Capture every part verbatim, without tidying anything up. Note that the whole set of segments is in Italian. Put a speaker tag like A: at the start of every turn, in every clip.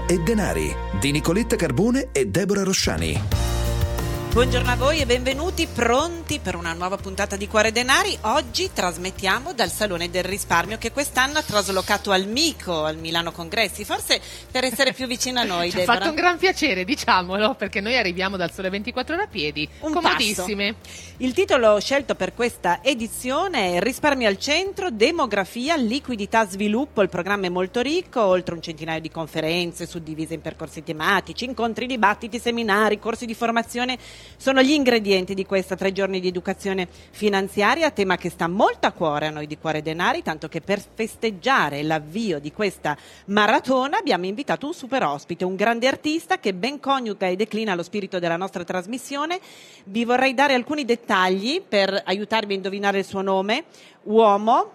A: Cuore e Denari di Nicoletta Carbone e Deborah Rosciani.
B: Buongiorno a voi e benvenuti, pronti per una nuova puntata di Cuore Denari. Oggi trasmettiamo dal Salone del Risparmio che quest'anno ha traslocato al Mico, al Milano Congressi, forse per essere più vicino a noi.
C: Ci ha fatto un gran piacere, diciamolo, perché noi arriviamo dal Sole ventiquattro Ore a piedi,
B: un
C: comodissime.
B: Passo. Il titolo scelto per questa edizione è Risparmio al centro, demografia, liquidità, sviluppo. Il programma è molto ricco, oltre un centinaio di conferenze suddivise in percorsi tematici, incontri, dibattiti, seminari, corsi di formazione. Sono gli ingredienti di questa tre giorni di educazione finanziaria, tema che sta molto a cuore a noi di Cuore Denari, tanto che per festeggiare l'avvio di questa maratona abbiamo invitato un super ospite, un grande artista che ben coniuga e declina lo spirito della nostra trasmissione. Vi vorrei dare alcuni dettagli per aiutarvi a indovinare il suo nome: uomo,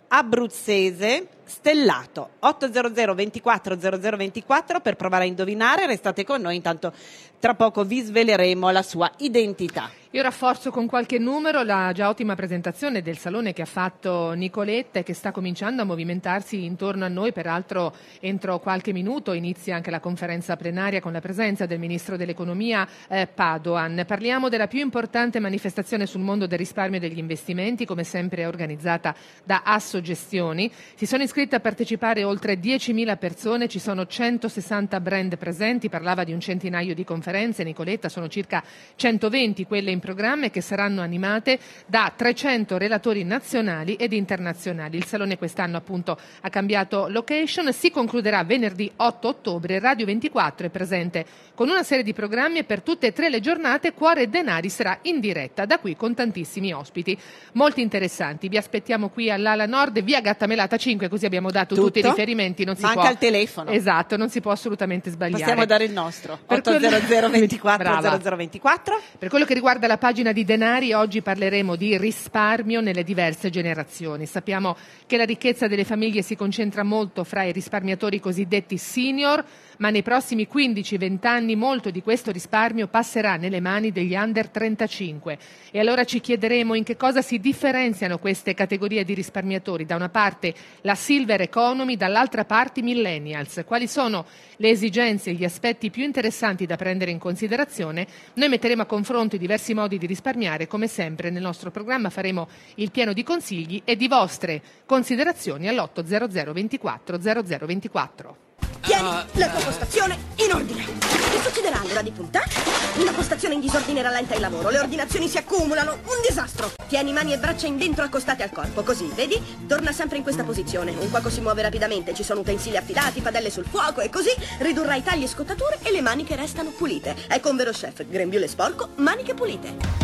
B: abruzzese, stellato. Ottocento ventiquattro zero zero ventiquattro per provare a indovinare. Restate con noi, intanto tra poco vi sveleremo la sua identità.
C: Io rafforzo con qualche numero la già ottima presentazione del salone che ha fatto Nicoletta e che sta cominciando a movimentarsi intorno a noi. Peraltro entro qualche minuto inizia anche la conferenza plenaria con la presenza del Ministro dell'Economia eh, Padoan. Parliamo della più importante manifestazione sul mondo del risparmio e degli investimenti, come sempre organizzata da Assogestioni. Si sono iscritte a partecipare oltre diecimila persone, ci sono centosessanta brand presenti, parlava di un centinaio di conferenze. Nicoletta, sono circa centoventi quelle in programma e che saranno animate da trecento relatori nazionali ed internazionali. Il salone quest'anno appunto ha cambiato location, si concluderà venerdì otto ottobre. Radio ventiquattro è presente con una serie di programmi e per tutte e tre le giornate Cuore Denari sarà in diretta da qui con tantissimi ospiti molti interessanti. Vi aspettiamo qui all'ala nord, via Gattamelata cinque, così abbiamo dato
B: Tutto?
C: tutti i riferimenti. Non si
B: Manca
C: può...
B: il telefono.
C: Esatto, non si può assolutamente sbagliare.
B: Possiamo dare il nostro,
C: Per quello-
B: ottocento ventiquattro
C: Brava.
B: zero zero ventiquattro.
C: Per quello che riguarda la pagina di Denari, oggi parleremo di risparmio nelle diverse generazioni. Sappiamo che la ricchezza delle famiglie si concentra molto fra i risparmiatori cosiddetti senior, ma nei prossimi quindici venti anni molto di questo risparmio passerà nelle mani degli under trentacinque. E allora ci chiederemo in che cosa si differenziano queste categorie di risparmiatori. Da una parte la silver economy, dall'altra parte i millennials. Quali sono le esigenze e gli aspetti più interessanti da prendere in considerazione? Noi metteremo a confronto i diversi modi di risparmiare. Come sempre nel nostro programma faremo il pieno di consigli e di vostre considerazioni all'ottocento ventiquattro zero zero ventiquattro.
D: Tieni la tua postazione in ordine. Che succederà all'ora di punta? Una postazione in disordine rallenta il lavoro, le ordinazioni si accumulano, un disastro. Tieni mani e braccia in dentro accostate al corpo, così, vedi? Torna sempre in questa posizione. Un cuoco si muove rapidamente, ci sono utensili affilati, padelle sul fuoco e così ridurrai tagli e scottature e le maniche restano pulite. Ecco un vero chef, grembiule sporco, maniche pulite.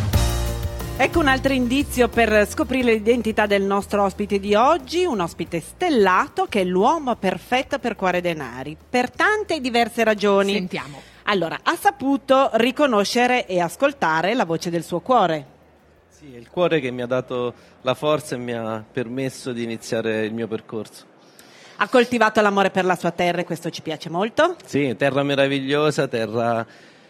B: Ecco un altro indizio per scoprire l'identità del nostro ospite di oggi, un ospite stellato che è l'uomo perfetto per Cuore Denari, per tante e diverse ragioni.
C: Sentiamo.
B: Allora, ha saputo riconoscere e ascoltare la voce del suo cuore.
E: Sì, è il cuore che mi ha dato la forza e mi ha permesso di iniziare il mio percorso.
B: Ha coltivato l'amore per la sua terra e questo ci piace molto.
E: Sì, terra meravigliosa, terra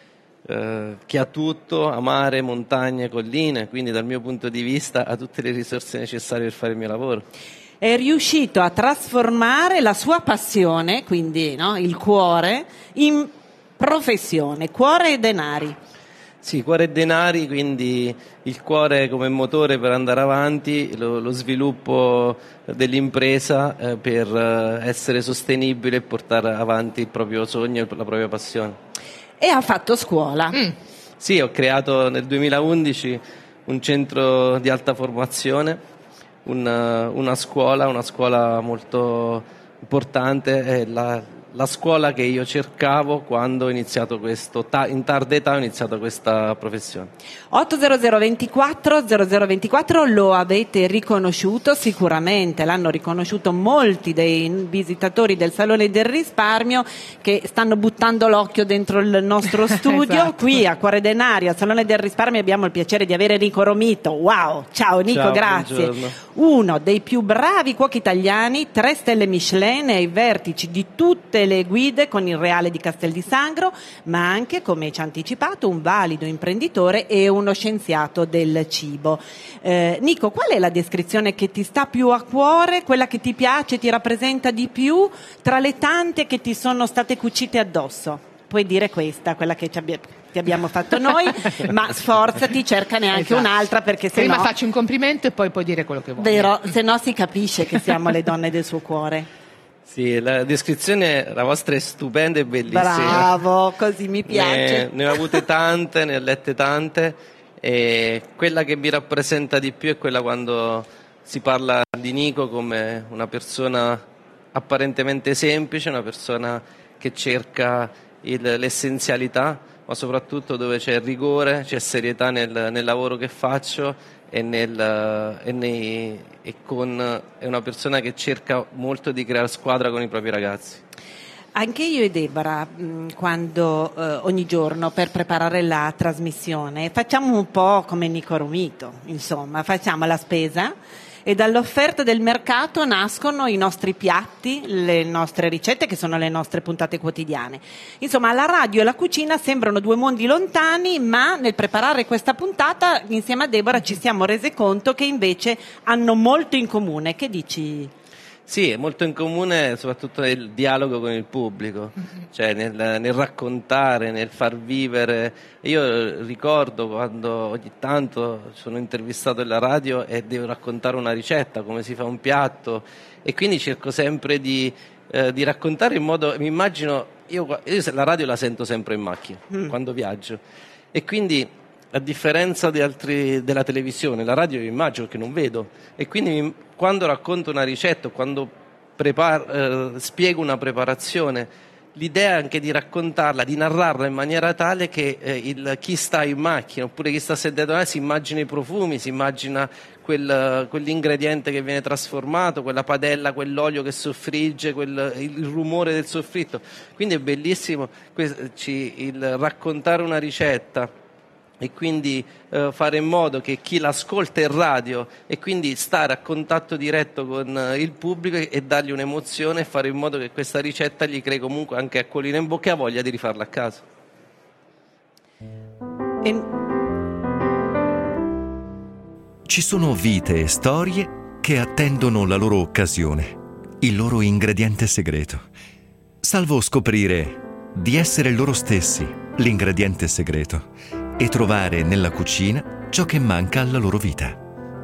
E: eh, che ha tutto, ha mare, montagne, colline, quindi dal mio punto di vista ha tutte le risorse necessarie per fare il mio lavoro.
B: È riuscito a trasformare la sua passione, quindi no, il cuore, in professione, Cuore e Denari.
E: Sì, Cuore e Denari, quindi il cuore come motore per andare avanti, lo, lo sviluppo dell'impresa eh, per eh, essere sostenibile e portare avanti il proprio sogno e la propria passione.
B: E ha fatto scuola.
C: Mm.
E: Sì, ho creato nel duemilaundici un centro di alta formazione, una, una scuola, una scuola molto importante, è la, la scuola che io cercavo quando ho iniziato questo, ta, in tarda età ho iniziato questa professione.
B: ottocento ventiquattro zero zero ventiquattro lo avete riconosciuto sicuramente, l'hanno riconosciuto molti dei visitatori del Salone del Risparmio che stanno buttando l'occhio dentro il nostro studio.
C: Esatto.
B: Qui a Cuore Denari, al Salone del Risparmio, abbiamo il piacere di avere Nico Romito. Wow, ciao Nico,
E: Ciao,
B: grazie.
E: buongiorno.
B: Uno dei più bravi cuochi italiani, tre stelle Michelin ai vertici di tutte tutte le guide con il Reale di Castel di Sangro, ma anche, come ci ha anticipato, un valido imprenditore e uno scienziato del cibo. Eh, Nico, qual è la descrizione che ti sta più a cuore, quella che ti piace, ti rappresenta di più tra le tante che ti sono state cucite addosso? Puoi dire questa, quella che ci abbia, ti abbiamo fatto noi, ma sforzati, cercane anche
C: esatto.
B: un'altra, perché se
C: Prima
B: no...
C: faccio un complimento e poi puoi dire quello che vuoi.
B: Vero, se no si capisce che siamo le donne del suo cuore.
E: Sì, la descrizione, la vostra è stupenda e bellissima.
B: Bravo, così mi piace.
E: Ne, ne ho avute tante, ne ho lette tante, e quella che mi rappresenta di più è quella quando si parla di Nico come una persona apparentemente semplice, una persona che cerca il, l'essenzialità, ma soprattutto dove c'è rigore, c'è serietà nel, nel lavoro che faccio e, nel, e, nei, e con, è una persona che cerca molto di creare squadra con i propri ragazzi.
B: Anche io e Deborah, quando eh, ogni giorno per preparare la trasmissione facciamo un po' come Nico Romito, insomma, facciamo la spesa e dall'offerta del mercato nascono i nostri piatti, le nostre ricette, che sono le nostre puntate quotidiane. Insomma, la radio e la cucina sembrano due mondi lontani, ma nel preparare questa puntata insieme a Deborah ci siamo rese conto che invece hanno molto in comune. Che dici?
E: Sì, è molto in comune soprattutto nel dialogo con il pubblico, cioè nel, nel raccontare, nel far vivere. Io ricordo quando ogni tanto sono intervistato alla radio e devo raccontare una ricetta, come si fa un piatto, e quindi cerco sempre di, eh, di raccontare in modo, mi immagino, io, io la radio la sento sempre in macchina, mm. quando viaggio, e quindi a differenza di altri, della televisione, la radio io immagino che non vedo, e quindi mi, quando racconto una ricetta, quando preparo, eh, spiego una preparazione, l'idea è anche di raccontarla, di narrarla in maniera tale che eh, il, chi sta in macchina oppure chi sta seduto si immagina i profumi, si immagina quel, quell'ingrediente che viene trasformato, quella padella, quell'olio che soffrigge, quel, il rumore del soffritto. Quindi è bellissimo il raccontare una ricetta e quindi eh, fare in modo che chi l'ascolta in radio e quindi stare a contatto diretto con eh, il pubblico e, e dargli un'emozione e fare in modo che questa ricetta gli crei comunque anche acquolina in bocca e ha voglia di rifarla a casa.
B: E...
A: Ci sono vite e storie che attendono la loro occasione, il loro ingrediente segreto, salvo scoprire di essere loro stessi l'ingrediente segreto e trovare nella cucina ciò che manca alla loro vita.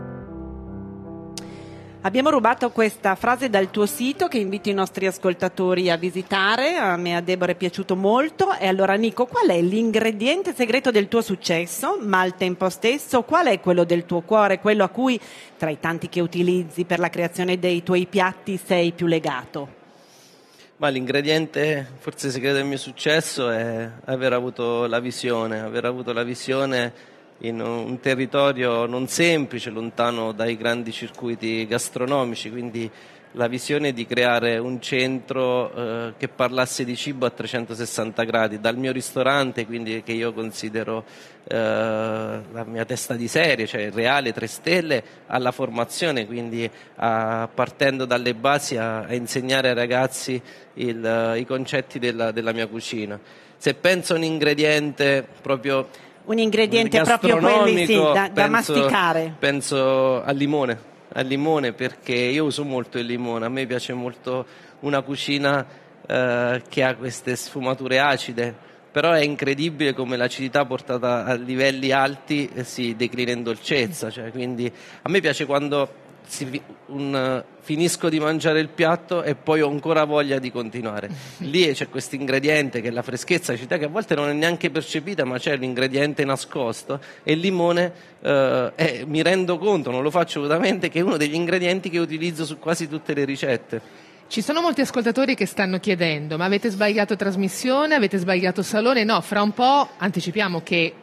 B: Abbiamo rubato questa frase dal tuo sito che invito i nostri ascoltatori a visitare, a me a Deborah è piaciuto molto. E allora Nico, qual è l'ingrediente segreto del tuo successo, ma al tempo stesso qual è quello del tuo cuore, quello a cui tra i tanti che utilizzi per la creazione dei tuoi piatti sei più legato?
E: Ma l'ingrediente forse segreto del mio successo è aver avuto la visione, aver avuto la visione in un territorio non semplice, lontano dai grandi circuiti gastronomici, quindi la visione di creare un centro eh, che parlasse di cibo a trecentosessanta gradi, dal mio ristorante, quindi che io considero eh, la mia testa di serie, cioè il Reale tre stelle, alla formazione, quindi a, partendo dalle basi a, a insegnare ai ragazzi il, i concetti della, della mia cucina. Se penso a un ingrediente proprio
B: un ingrediente proprio quelli sì, da, da
E: penso,
B: masticare.
E: Penso al limone, al limone perché io uso molto il limone, a me piace molto una cucina eh, che ha queste sfumature acide, però è incredibile come l'acidità portata a livelli alti si declina in dolcezza, cioè, quindi a me piace quando si, un, finisco di mangiare il piatto e poi ho ancora voglia di continuare. Lì c'è questo ingrediente che è la freschezza, l'acidità, che a volte non è neanche percepita, ma c'è l'ingrediente nascosto, e il limone eh, è, mi rendo conto, non lo faccio volutamente, che è uno degli ingredienti che utilizzo su quasi tutte le ricette.
C: Ci sono molti ascoltatori che stanno chiedendo: ma avete sbagliato trasmissione, avete sbagliato salone? No, fra un po' anticipiamo che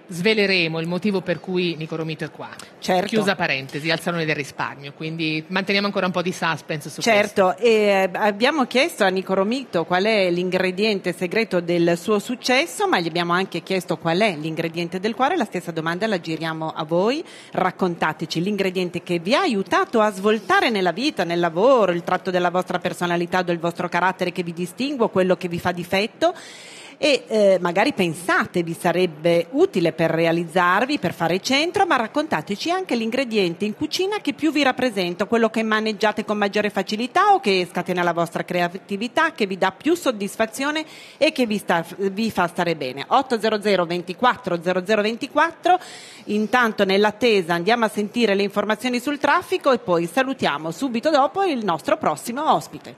C: sveleremo il motivo per cui Nico Romito è qua.
B: Certo.
C: Chiusa parentesi, al Salone del Risparmio, quindi manteniamo ancora un po' di suspense su
B: certo,
C: questo.
B: Certo, e abbiamo chiesto a Nico Romito qual è l'ingrediente segreto del suo successo, ma gli abbiamo anche chiesto qual è l'ingrediente del cuore. La stessa domanda la giriamo a voi. Raccontateci l'ingrediente che vi ha aiutato a svoltare nella vita, nel lavoro, il tratto della vostra personalità o del vostro carattere che vi distingue, quello che vi fa difetto. E eh, magari pensate vi sarebbe utile per realizzarvi, per fare centro, ma raccontateci anche l'ingrediente in cucina che più vi rappresenta, quello che maneggiate con maggiore facilità o che scatena la vostra creatività, che vi dà più soddisfazione e che vi, sta, vi fa stare bene. ottocento ventiquattro zero zero ventiquattro. Intanto nell'attesa andiamo a sentire le informazioni sul traffico e poi salutiamo subito dopo il nostro prossimo ospite.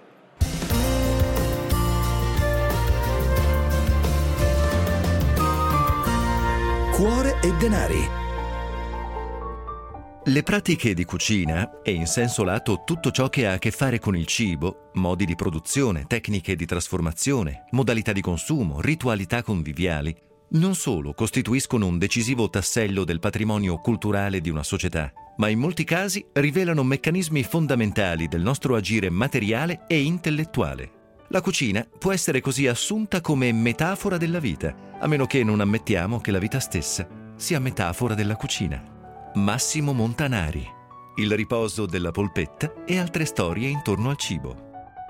F: Cuore e denari.
A: Le pratiche di cucina, e in senso lato tutto ciò che ha a che fare con il cibo, modi di produzione, tecniche di trasformazione, modalità di consumo, ritualità conviviali, non solo costituiscono un decisivo tassello del patrimonio culturale di una società, ma in molti casi rivelano meccanismi fondamentali del nostro agire materiale e intellettuale. La cucina può essere così assunta come metafora della vita, a meno che non ammettiamo che la vita stessa sia metafora della cucina. Massimo Montanari, Il riposo della polpetta e altre storie intorno al cibo.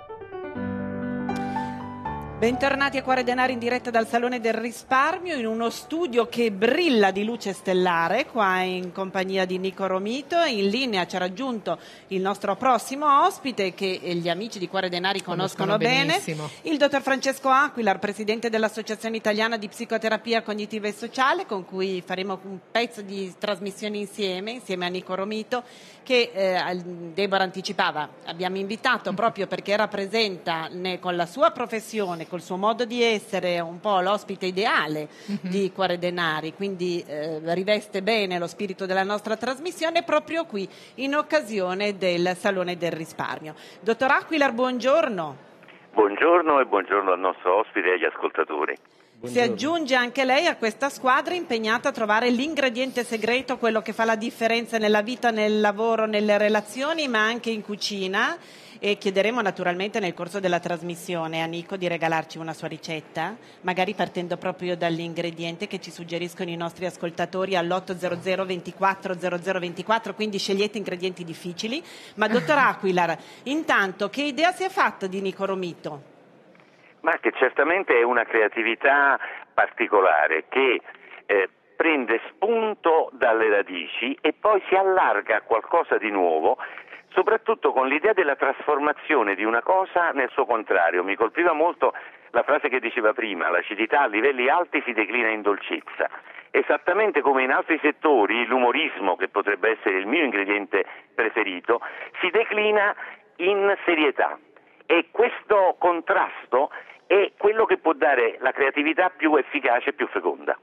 B: Bentornati a Cuore Denari in diretta dal Salone del Risparmio, in uno studio che brilla di luce stellare, qua in compagnia di Nico Romito. In linea ci ha raggiunto il nostro prossimo ospite che gli amici di Cuore Denari conoscono, conoscono bene, benissimo. Il dottor Francesco Aquilar, presidente dell'Associazione Italiana di Psicoterapia Cognitiva e Sociale, con cui faremo un pezzo di trasmissione insieme, insieme a Nico Romito, che eh, Deborah anticipava, abbiamo invitato proprio perché rappresenta ne, con la sua professione, col suo modo di essere, un po' l'ospite ideale mm-hmm. di Cuore Denari, quindi eh, riveste bene lo spirito della nostra trasmissione proprio qui in occasione del Salone del Risparmio. Dottor Aquilar, buongiorno.
G: Buongiorno e buongiorno al nostro ospite e agli ascoltatori.
B: Si aggiunge anche lei a questa squadra impegnata a trovare l'ingrediente segreto, quello che fa la differenza nella vita, nel lavoro, nelle relazioni, ma anche in cucina. E chiederemo naturalmente nel corso della trasmissione a Nico di regalarci una sua ricetta, magari partendo proprio dall'ingrediente che ci suggeriscono i nostri ascoltatori all'ottocento ventiquattro zero zero ventiquattro, quindi scegliete ingredienti difficili. Ma dottor Aquilar, intanto che idea si è fatta di Nico Romito?
G: Ma che certamente è una creatività particolare che eh, prende spunto dalle radici e poi si allarga a qualcosa di nuovo, soprattutto con l'idea della trasformazione di una cosa nel suo contrario. Mi colpiva molto la frase che diceva prima: l'acidità a livelli alti si declina in dolcezza. Esattamente come in altri settori, l'umorismo, che potrebbe essere il mio ingrediente preferito, si declina in serietà. E questo contrasto è quello che può dare la creatività più efficace e più feconda.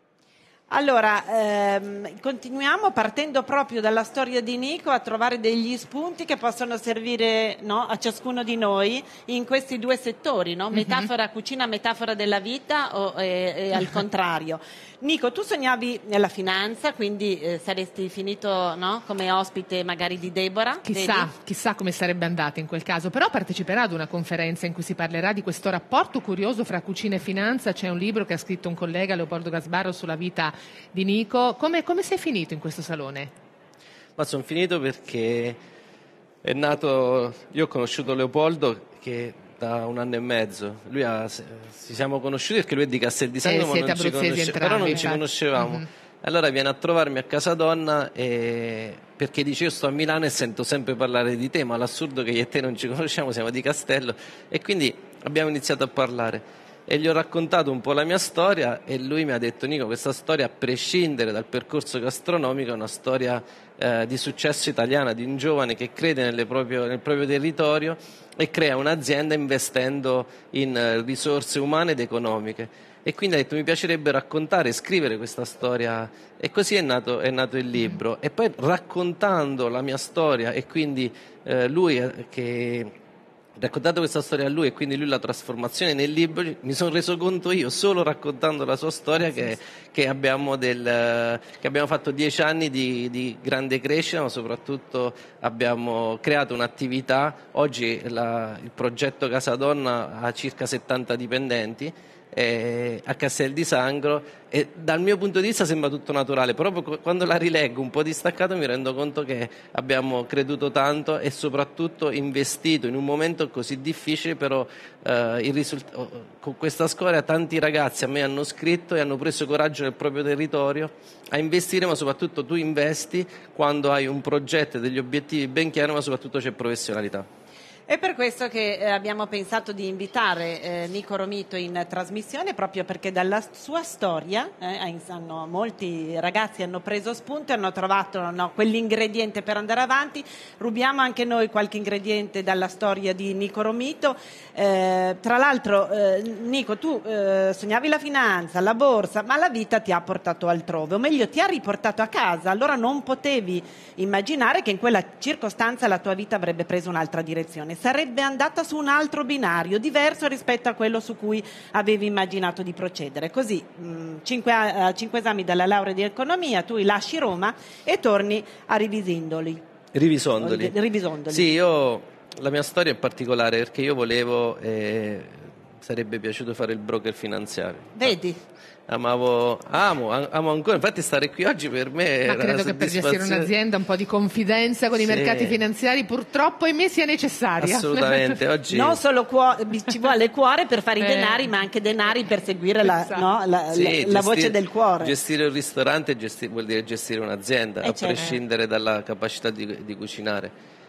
B: Allora, ehm, continuiamo partendo proprio dalla storia di Nico a trovare degli spunti che possono servire, no, a ciascuno di noi in questi due settori, no? Metafora mm-hmm. cucina, metafora della vita o e, e al contrario. Nico, tu sognavi nella finanza, quindi eh, saresti finito, no, come ospite magari di Deborah?
C: Chissà,
B: vedi?
C: chissà come sarebbe andata in quel caso, però parteciperà ad una conferenza in cui si parlerà di questo rapporto curioso fra cucina e finanza. C'è un libro che ha scritto un collega, Leopoldo Gasbarro, sulla vita di Nico. Come, come sei finito in questo salone?
E: Ma sono finito perché è nato, io ho conosciuto Leopoldo che da un anno e mezzo, lui ha, ci siamo conosciuti perché lui è di Castel di Sangro,
C: eh,
E: ma non ci conosce, però non ci conoscevamo. Mm-hmm. Allora viene a trovarmi a Casa Donna e, perché dice: io sto a Milano e sento sempre parlare di te, ma l'assurdo è che io e te non ci conosciamo, siamo di Castello, e quindi abbiamo iniziato a parlare. E gli ho raccontato un po' la mia storia e lui mi ha detto: Nico, questa storia, a prescindere dal percorso gastronomico, è una storia eh, di successo italiana, di un giovane che crede nelle proprio, nel proprio territorio e crea un'azienda investendo in eh, risorse umane ed economiche. E quindi ha detto: mi piacerebbe raccontare e scrivere questa storia, e così è nato, è nato il libro. E poi, raccontando la mia storia, e quindi eh, lui eh, che raccontato questa storia a lui e quindi lui la trasformazione nel libro, mi sono reso conto io solo raccontando la sua storia che, che, abbiamo, del, che abbiamo fatto dieci anni di, di grande crescita, ma soprattutto abbiamo creato un'attività. Oggi la, il progetto Casa Donna ha circa settanta dipendenti Eh, a Castel di Sangro, e dal mio punto di vista sembra tutto naturale, proprio quando la rileggo un po' distaccato mi rendo conto che abbiamo creduto tanto e soprattutto investito in un momento così difficile, però eh, il risult- con questa scuola tanti ragazzi a me hanno scritto e hanno preso coraggio nel proprio territorio a investire, ma soprattutto tu investi quando hai un progetto e degli obiettivi ben chiari, ma soprattutto c'è professionalità.
B: È per questo che eh, abbiamo pensato di invitare eh, Nico Romito in trasmissione, proprio perché dalla sua storia eh, hanno, molti ragazzi hanno preso spunto e hanno trovato no, quell'ingrediente per andare avanti. Rubiamo anche noi qualche ingrediente dalla storia di Nico Romito. Eh, tra l'altro, eh, Nico, tu eh, sognavi la finanza, la borsa, ma la vita ti ha portato altrove, o meglio ti ha riportato a casa, allora non potevi immaginare che in quella circostanza la tua vita avrebbe preso un'altra direzione. Sarebbe andata su un altro binario diverso rispetto a quello su cui avevi immaginato di procedere. Così, mh, cinque, uh, cinque esami dalla laurea di economia, tu lasci Roma e torni a Rivisondoli.
E: Rivisondoli.
B: Rivisondoli.
E: Sì, io la mia storia è particolare perché io volevo e sarebbe piaciuto fare il broker finanziario.
B: Vedi?
E: Amavo, amo, amo ancora, infatti stare qui oggi per me
C: Ma
E: era
C: credo che per gestire un'azienda un po' di confidenza con
E: sì.
C: i mercati finanziari purtroppo ahimè sia necessaria.
E: Assolutamente, oggi
B: non solo cuore, ci vuole cuore per fare
C: eh.
B: i denari, ma anche denari per seguire la,
C: esatto.
B: no, la,
E: sì,
B: la,
E: gestire,
B: la voce del cuore.
E: Gestire un ristorante gestire, vuol dire gestire un'azienda,
B: eh
E: a
B: certo.
E: prescindere dalla capacità di, di cucinare.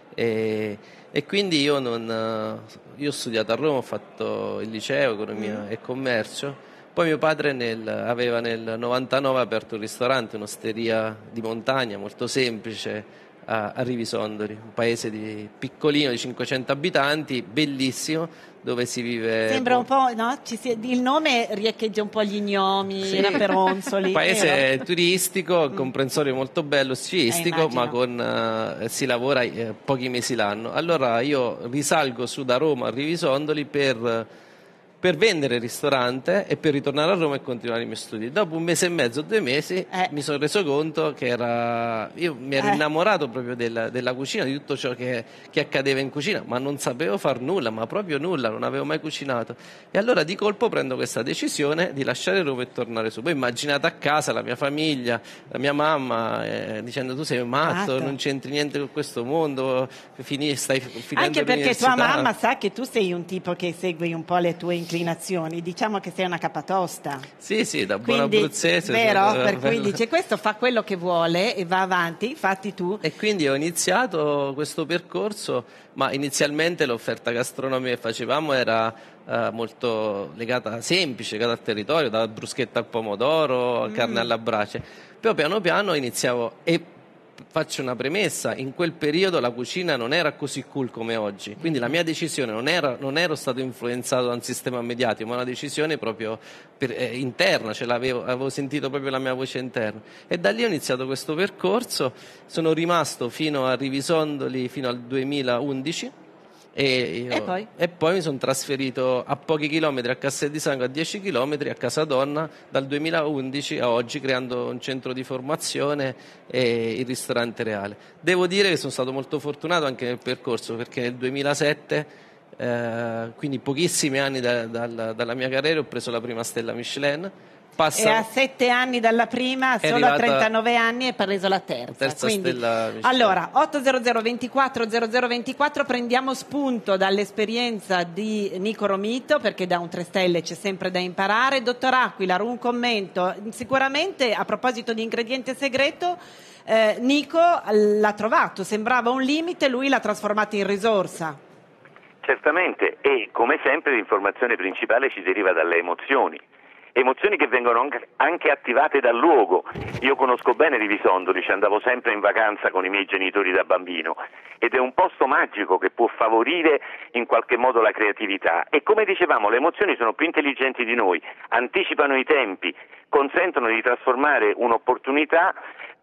E: E, e quindi io, non, io ho studiato a Roma, ho fatto il liceo, economia mm. e commercio. Poi mio padre nel, aveva nel novantanove aperto un ristorante, un'osteria di montagna molto semplice a, a Rivisondoli, un paese di, piccolino di cinquecento abitanti, bellissimo, dove si vive...
B: Sembra un po', no? Ci si, il nome riecheggia un po' gli gnomi,
E: sì.
B: i raperonzoli.
E: Un paese
B: vero?
E: turistico,
B: Mm.
E: comprensorio molto bello, sciistico,
B: eh,
E: ma con, uh, si lavora eh, pochi mesi l'anno. Allora io risalgo su da Roma a Rivisondoli per... per vendere il ristorante e per ritornare a Roma e continuare i miei studi. Dopo un mese e mezzo, due mesi,
B: eh.
E: mi sono reso conto che era... Io mi ero
B: eh.
E: innamorato proprio della, della cucina, di tutto ciò che, che accadeva in cucina, ma non sapevo far nulla, ma proprio nulla, non avevo mai cucinato. E allora di colpo prendo questa decisione di lasciare Roma e tornare su. Poi immaginate a casa la mia famiglia, la mia mamma, eh, dicendo tu sei un matto,
B: Matto.
E: non c'entri niente con questo mondo, fini, stai finendo
B: Anche perché
E: l'università.
B: tua mamma sa che tu sei un tipo che segui un po' le tue inclinazioni, diciamo che sei una capatosta.
E: Sì, sì, da buona
B: Quindi,
E: abruzzese.
B: vero?
E: sono-
B: Per cui dice questo fa quello che vuole e va avanti, infatti tu...
E: E quindi ho iniziato questo percorso, ma inizialmente l'offerta gastronomica che facevamo era eh, molto legata, semplice, legata al territorio, da bruschetta al pomodoro,
B: Mm.
E: carne alla brace. Poi piano piano iniziavo e faccio una premessa, in quel periodo la cucina non era così cool come oggi, quindi la mia decisione non era, non ero stato influenzato da un sistema mediatico, ma una decisione proprio per, eh, interna, ce l'avevo, avevo sentito proprio la mia voce interna, e da lì ho iniziato questo percorso, sono rimasto fino a Rivisondoli fino al duemilaundici e, io,
B: E poi?
E: e poi mi sono trasferito a pochi chilometri a Castel di Sangro, a dieci chilometri a Casa Donna dal duemilaundici a oggi, creando un centro di formazione e il ristorante Reale. Devo dire che sono stato molto fortunato anche nel percorso, perché nel duemilasette, eh, quindi pochissimi anni da, dalla, dalla mia carriera, ho preso la prima stella Michelin. Passa...
B: E a sette anni dalla prima,
E: È
B: solo a
E: arrivata-
B: trentanove anni e preso la terza.
E: terza
B: Quindi,
E: stella Michelin.
B: allora, ottocento ventiquattro zero zero ventiquattro, prendiamo spunto dall'esperienza di Nico Romito, perché da un tre stelle c'è sempre da imparare. Dottor Aquila, un commento. Sicuramente, a proposito di ingrediente segreto, eh, Nico l'ha trovato, sembrava un limite, lui l'ha trasformato in risorsa.
G: Certamente, e come sempre l'informazione principale ci deriva dalle emozioni. Emozioni che vengono anche- anche attivate dal luogo. Io conosco bene Rivisondoli, ci andavo sempre in vacanza con i miei genitori da bambino ed è un posto magico che può favorire in qualche modo la creatività, e come dicevamo le emozioni sono più intelligenti di noi, anticipano i tempi, consentono di trasformare un'opportunità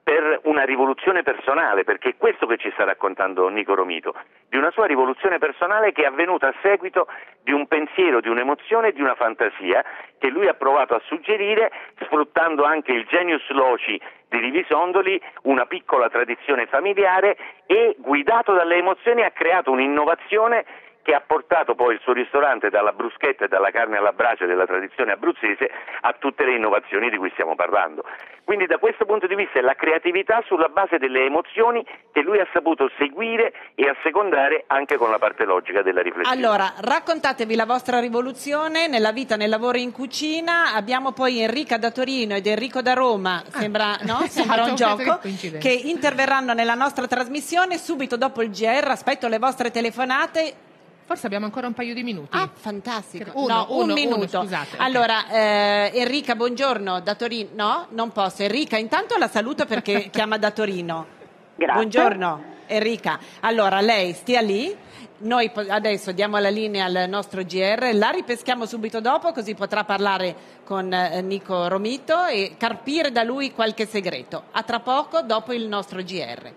G: per una rivoluzione personale, perché è questo che ci sta raccontando Nico Romito, di una sua rivoluzione personale che è avvenuta a seguito di un pensiero, di un'emozione, di una fantasia che lui ha provato a suggerire, sfruttando anche il genius loci di Rivisondoli, una piccola tradizione familiare, e guidato dalle emozioni ha creato un'innovazione che ha portato poi il suo ristorante dalla bruschetta e dalla carne alla brace della tradizione abruzzese a tutte le innovazioni di cui stiamo parlando. Quindi da questo punto di vista è la creatività sulla base delle emozioni che lui ha saputo seguire e assecondare anche con la parte logica della riflessione.
B: Allora, raccontatevi la vostra rivoluzione nella vita, nel lavoro in cucina. Abbiamo poi Enrica da Torino ed Enrico da Roma, sembra, no? Sembra un gioco, che interverranno nella nostra trasmissione subito dopo il G R. Aspetto le vostre telefonate.
C: Forse abbiamo ancora un paio di minuti.
B: Ah, fantastico.
C: Uno,
B: no,
C: uno,
B: un minuto.
C: uno, scusate.
B: Allora, eh, Enrica, buongiorno, da Torino. No, non posso. Enrica, intanto la saluto perché chiama da Torino.
H: Grazie.
B: Buongiorno, Enrica. Allora, lei stia lì. Noi adesso diamo la linea al nostro G R, la ripeschiamo subito dopo, così potrà parlare con eh, Nico Romito e carpire da lui qualche segreto. A tra poco, dopo il nostro G R.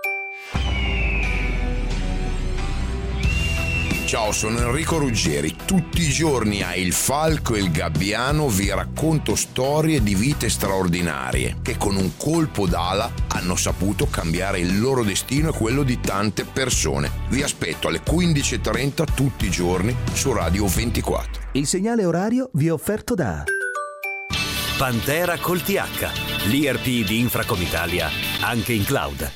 I: Ciao, sono Enrico Ruggeri. Tutti i giorni a Il Falco e il Gabbiano vi racconto storie di vite straordinarie che con un colpo d'ala hanno saputo cambiare il loro destino e quello di tante persone. Vi aspetto alle quindici e trenta tutti i giorni su Radio ventiquattro.
F: Il segnale orario vi è offerto da
J: Pantera col T H, l'I R P di Infracom Italia, anche in cloud.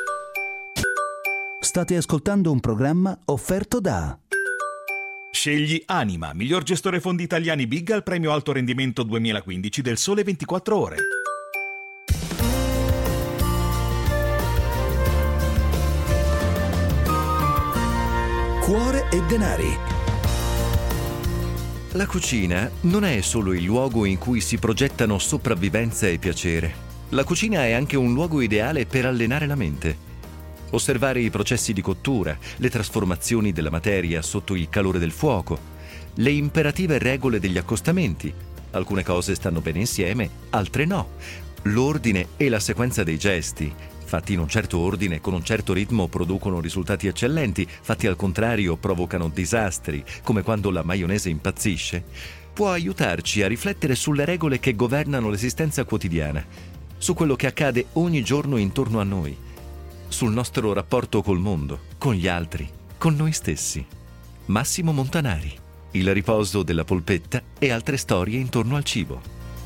F: State ascoltando un programma offerto da
K: Scegli Anima, miglior gestore fondi italiani Big al premio alto rendimento duemilaquindici del Sole ventiquattro Ore.
F: Cuore e denari.
A: La cucina non è solo il luogo in cui si progettano sopravvivenza e piacere. La cucina è anche un luogo ideale per allenare la mente. Osservare i processi di cottura, le trasformazioni della materia sotto il calore del fuoco, le imperative regole degli accostamenti. Alcune cose stanno bene insieme, altre no. L'ordine e la sequenza dei gesti, fatti in un certo ordine, con un certo ritmo, producono risultati eccellenti, fatti al contrario provocano disastri, come quando la maionese impazzisce. Può aiutarci a riflettere sulle regole che governano l'esistenza quotidiana, su quello che accade ogni giorno intorno a noi, sul nostro rapporto col mondo, con gli altri, con noi stessi. Massimo Montanari, Il riposo della polpetta e altre storie intorno al cibo.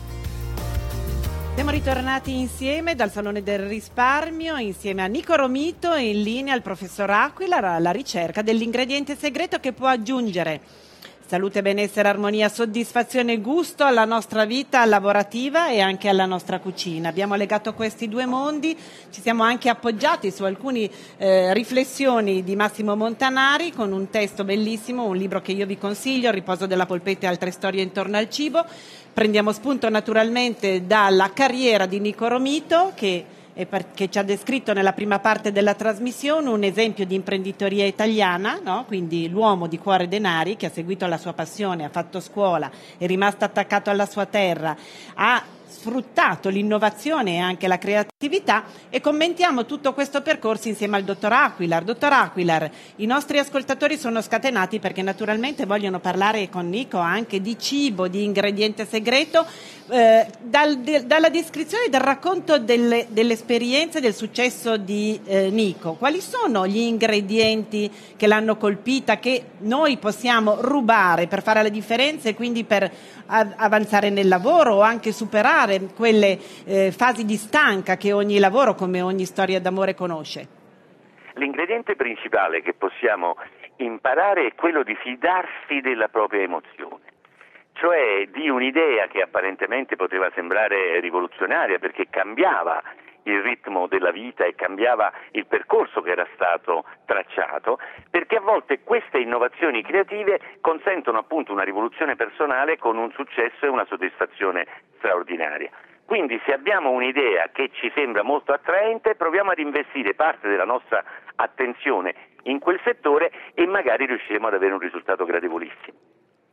B: Siamo ritornati insieme dal Salone del Risparmio, insieme a Nico Romito e in linea al professor Aquila alla ricerca dell'ingrediente segreto che può aggiungere salute, benessere, armonia, soddisfazione e gusto alla nostra vita lavorativa e anche alla nostra cucina. Abbiamo legato questi due mondi, ci siamo anche appoggiati su alcune eh, riflessioni di Massimo Montanari con un testo bellissimo, un libro che io vi consiglio, Il riposo della polpetta e altre storie intorno al cibo. Prendiamo spunto naturalmente dalla carriera di Nico Romito che e perché ci ha descritto nella prima parte della trasmissione un esempio di imprenditoria italiana, no? Quindi l'uomo di cuore e denari che ha seguito la sua passione, ha fatto scuola, è rimasto attaccato alla sua terra, ha sfruttato l'innovazione e anche la creatività e commentiamo tutto questo percorso insieme al dottor Aquilar. Dottor Aquilar, i nostri ascoltatori sono scatenati perché naturalmente vogliono parlare con Nico anche di cibo, di ingrediente segreto, eh, dal, de, dalla descrizione e dal racconto delle, dell'esperienza e del successo di eh, Nico. Quali sono gli ingredienti che l'hanno colpita, che noi possiamo rubare per fare la differenza e quindi per a, avanzare nel lavoro o anche superare quelle eh, fasi di stanca che ogni lavoro, come ogni storia d'amore, conosce?
G: L'ingrediente principale che possiamo imparare è quello di fidarsi della propria emozione, cioè di un'idea che apparentemente poteva sembrare rivoluzionaria perché cambiava il ritmo della vita e cambiava il percorso che era stato tracciato, perché a volte queste innovazioni creative consentono appunto una rivoluzione personale con un successo e una soddisfazione straordinaria. Quindi se abbiamo un'idea che ci sembra molto attraente, proviamo ad investire parte della nostra attenzione in quel settore e magari riusciremo ad avere un risultato gradevolissimo.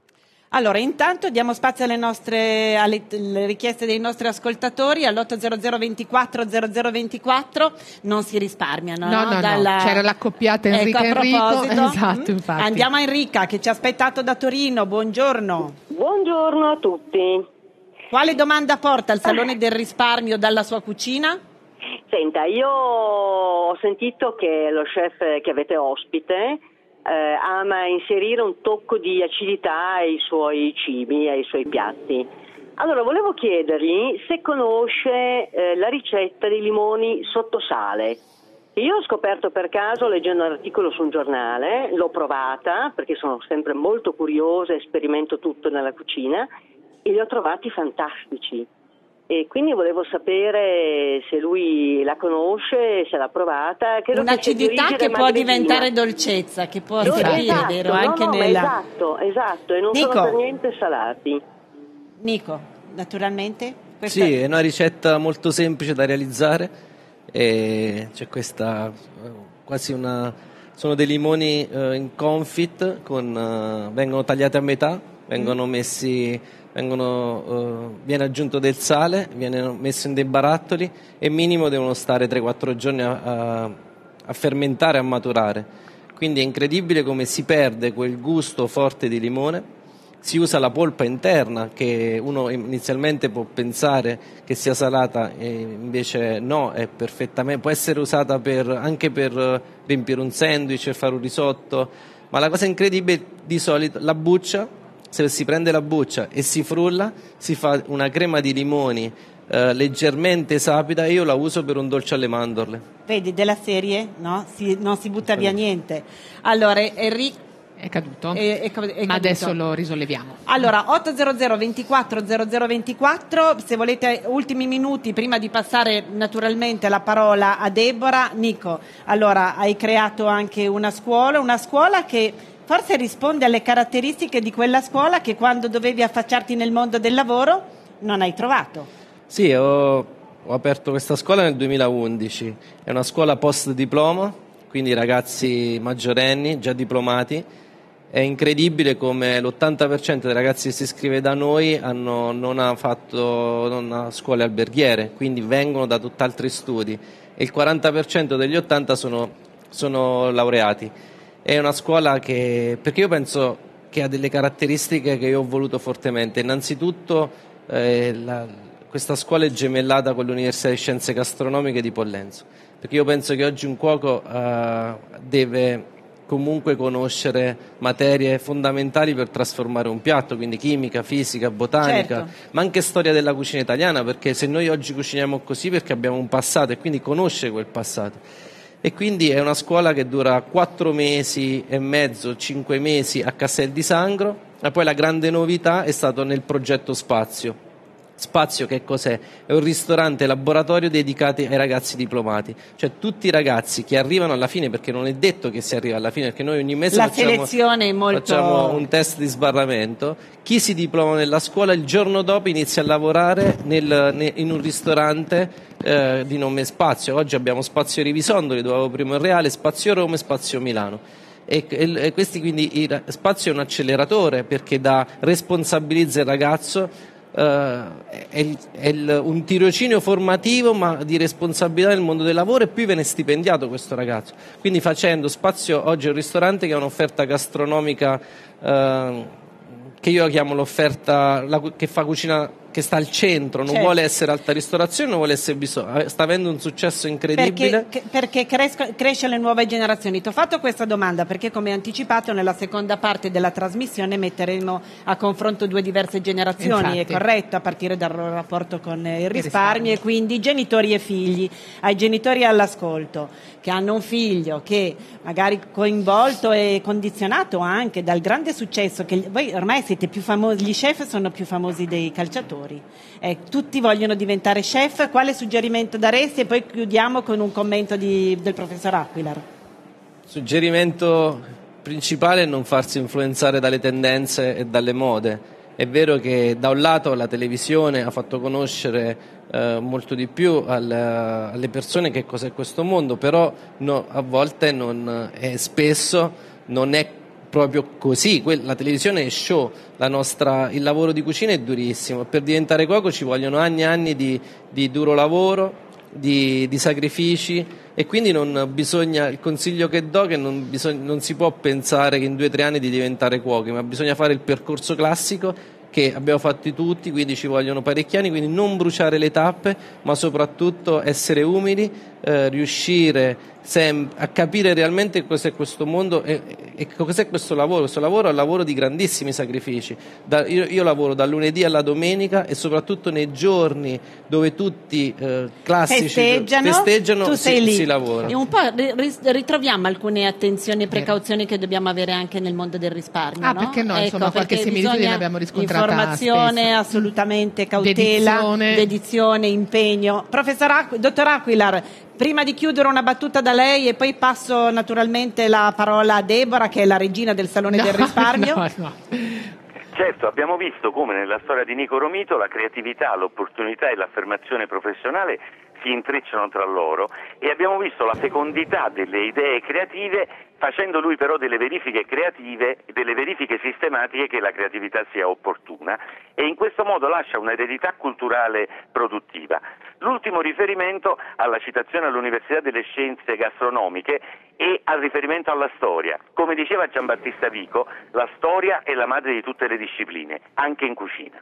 B: Allora, intanto diamo spazio alle nostre alle, alle richieste dei nostri ascoltatori all'otto zero zero ventiquattro zero zero ventiquattro. Non si risparmiano,
C: no?
B: No,
C: no,
B: Dalla...
C: no. C'era l'accoppiata Enrica
B: ecco,
C: Enrico. Esatto,
B: mm,
C: infatti.
B: Andiamo a Enrica che ci ha aspettato da Torino. Buongiorno.
H: Buongiorno a tutti.
B: Quale domanda porta al Salone del Risparmio dalla sua cucina?
H: Senta, io ho sentito che lo chef che avete ospite Eh, ama inserire un tocco di acidità ai suoi cibi, ai suoi piatti. Allora, volevo chiedergli se conosce eh, la ricetta dei limoni sotto sale. Io ho scoperto per caso leggendo un articolo su un giornale, l'ho provata perché sono sempre molto curiosa e sperimento tutto nella cucina e li ho trovati fantastici. E quindi volevo sapere se lui la conosce, se l'ha provata. Credo
B: Un'acidità
H: che,
B: che può diventare dolcezza, che può salire,
H: esatto,
B: vero?
H: No,
B: Anche
H: no,
B: nella...
H: esatto, esatto, e non
B: Nico.
H: sono per niente salati.
B: Nico, naturalmente? Questa...
E: Sì, è una ricetta molto semplice da realizzare. E c'è questa quasi una... Sono dei limoni eh, in confit, con, eh, vengono tagliati a metà, vengono messi... Vengono, uh, viene aggiunto del sale, viene messo in dei barattoli e minimo devono stare tre quattro giorni a, a, a fermentare, a maturare. Quindi è incredibile come si perde quel gusto forte di limone. Si usa la polpa interna, che uno inizialmente può pensare che sia salata e invece no, è perfettamente, può essere usata per, anche per riempire un sandwich e fare un risotto. Ma la cosa incredibile, di solito la buccia, se si prende la buccia e si frulla, si fa una crema di limoni eh, leggermente sapida e io la uso per un dolce alle mandorle.
B: Vedi, della serie, no? Si, non si butta via niente. Allora, Enrico...
C: È caduto,
B: è, è, è caduto.
C: Ma adesso lo risolleviamo.
B: Allora, otto zero zero ventiquattro zero zero ventiquattro, se volete ultimi minuti prima di passare naturalmente la parola a Deborah. Nico, allora hai creato anche una scuola, una scuola che forse risponde alle caratteristiche di quella scuola che quando dovevi affacciarti nel mondo del lavoro non hai trovato.
E: Sì, ho, ho aperto questa scuola nel duemilaundici, è una scuola post diploma, quindi ragazzi maggiorenni, già diplomati. È incredibile come l'ottanta per cento dei ragazzi che si iscrive da noi hanno, non ha fatto non ha scuole alberghiere, quindi vengono da tutt'altri studi e il quaranta per cento degli ottanta sono, sono laureati. È una scuola che, perché io penso che ha delle caratteristiche che io ho voluto fortemente. Innanzitutto eh, la, questa scuola è gemellata con l'Università di Scienze Gastronomiche di Pollenzo, perché io penso che oggi un cuoco eh, deve comunque conoscere materie fondamentali per trasformare un piatto, quindi chimica, fisica, botanica,
B: certo.
E: Ma anche storia della cucina italiana, perché se noi oggi cuciniamo così perché abbiamo un passato e quindi conosce quel passato. E quindi è una scuola che dura quattro mesi e mezzo, cinque mesi a Castel di Sangro, e poi la grande novità è stato nel progetto Spazio. Spazio che cos'è? È un ristorante laboratorio dedicato ai ragazzi diplomati, cioè tutti i ragazzi che arrivano alla fine, perché non è detto che si arriva alla fine, perché noi ogni mese
B: la
E: facciamo,
B: selezione è molto...
E: facciamo un test di sbarramento. Chi si diploma nella scuola il giorno dopo inizia a lavorare nel, ne, in un ristorante eh, di nome Spazio. Oggi abbiamo Spazio Rivisondoli, dove avevo primo il Reale, Spazio Roma e Spazio Milano. E, e, e questi quindi il Spazio è un acceleratore perché da responsabilizza il ragazzo. Uh, è, il, è il, un tirocinio formativo ma di responsabilità nel mondo del lavoro, e poi viene stipendiato questo ragazzo, quindi facendo Spazio oggi è un ristorante che ha un'offerta gastronomica uh, che io chiamo l'offerta la, che fa cucina che sta al centro, non
B: certo.
E: vuole essere alta ristorazione, non vuole essere bisogno, sta avendo un successo incredibile
B: perché, perché cresco, cresce le nuove generazioni. Ti ho fatto questa domanda perché, come anticipato, nella seconda parte della trasmissione metteremo a confronto due diverse generazioni.
C: Infatti.
B: È corretto, a partire dal rapporto con il risparmio, il risparmio. E quindi genitori e figli. Ai genitori all'ascolto che hanno un figlio che magari coinvolto e condizionato anche dal grande successo che voi ormai siete più famosi, gli chef sono più famosi dei calciatori. Eh, tutti vogliono diventare chef. Quale suggerimento daresti? E poi chiudiamo con un commento di, del professor Aquilar.
E: Suggerimento principale è non farsi influenzare dalle tendenze e dalle mode. È vero che da un lato la televisione ha fatto conoscere eh, molto di più al, alle persone che cos'è questo mondo, però no, a volte non, eh, spesso non è proprio così. La televisione è show, la nostra, il lavoro di cucina è durissimo, per diventare cuoco ci vogliono anni e anni di, di duro lavoro, di, di sacrifici, e quindi non bisogna, il consiglio che do è che non, bisogna, non si può pensare che in due o tre anni di diventare cuochi, ma bisogna fare il percorso classico che abbiamo fatto tutti, quindi ci vogliono parecchi anni, quindi non bruciare le tappe, ma soprattutto essere umili, eh, riuscire sem- a capire realmente cos'è questo mondo e, e cos'è questo lavoro. Questo lavoro è un lavoro di grandissimi sacrifici. Da, io, io lavoro dal lunedì alla domenica, e soprattutto nei giorni dove tutti eh, classici
B: festeggiano,
E: festeggiano
B: tu sei
E: si,
B: lì.
E: si lavora.
B: E un po' ri- ritroviamo alcune attenzioni e precauzioni che dobbiamo avere anche nel mondo del risparmio.
C: Ah,
B: no?
C: perché no?
B: Ecco,
C: Insomma, qualche
B: perché
C: similitudine l'abbiamo riscontrata
B: informazione,
C: spesso.
B: assolutamente cautela,
C: Dedizione.
B: dedizione, impegno. Professor Aqu- dottor Aquilar, prima di chiudere una battuta da lei e poi passo naturalmente la parola a Deborah, che è la regina del Salone
C: No,
B: del Risparmio.
C: no, no.
G: Certo, abbiamo visto come nella storia di Nico Romito la creatività, l'opportunità e l'affermazione professionale si intrecciano tra loro, e abbiamo visto la fecondità delle idee creative, facendo lui però delle verifiche creative, delle verifiche sistematiche che la creatività sia opportuna, e in questo modo lascia un'eredità culturale produttiva. L'ultimo riferimento alla citazione all'Università delle Scienze Gastronomiche e al riferimento alla storia. Come diceva Giambattista Vico, la storia è la madre di tutte le discipline, anche in cucina.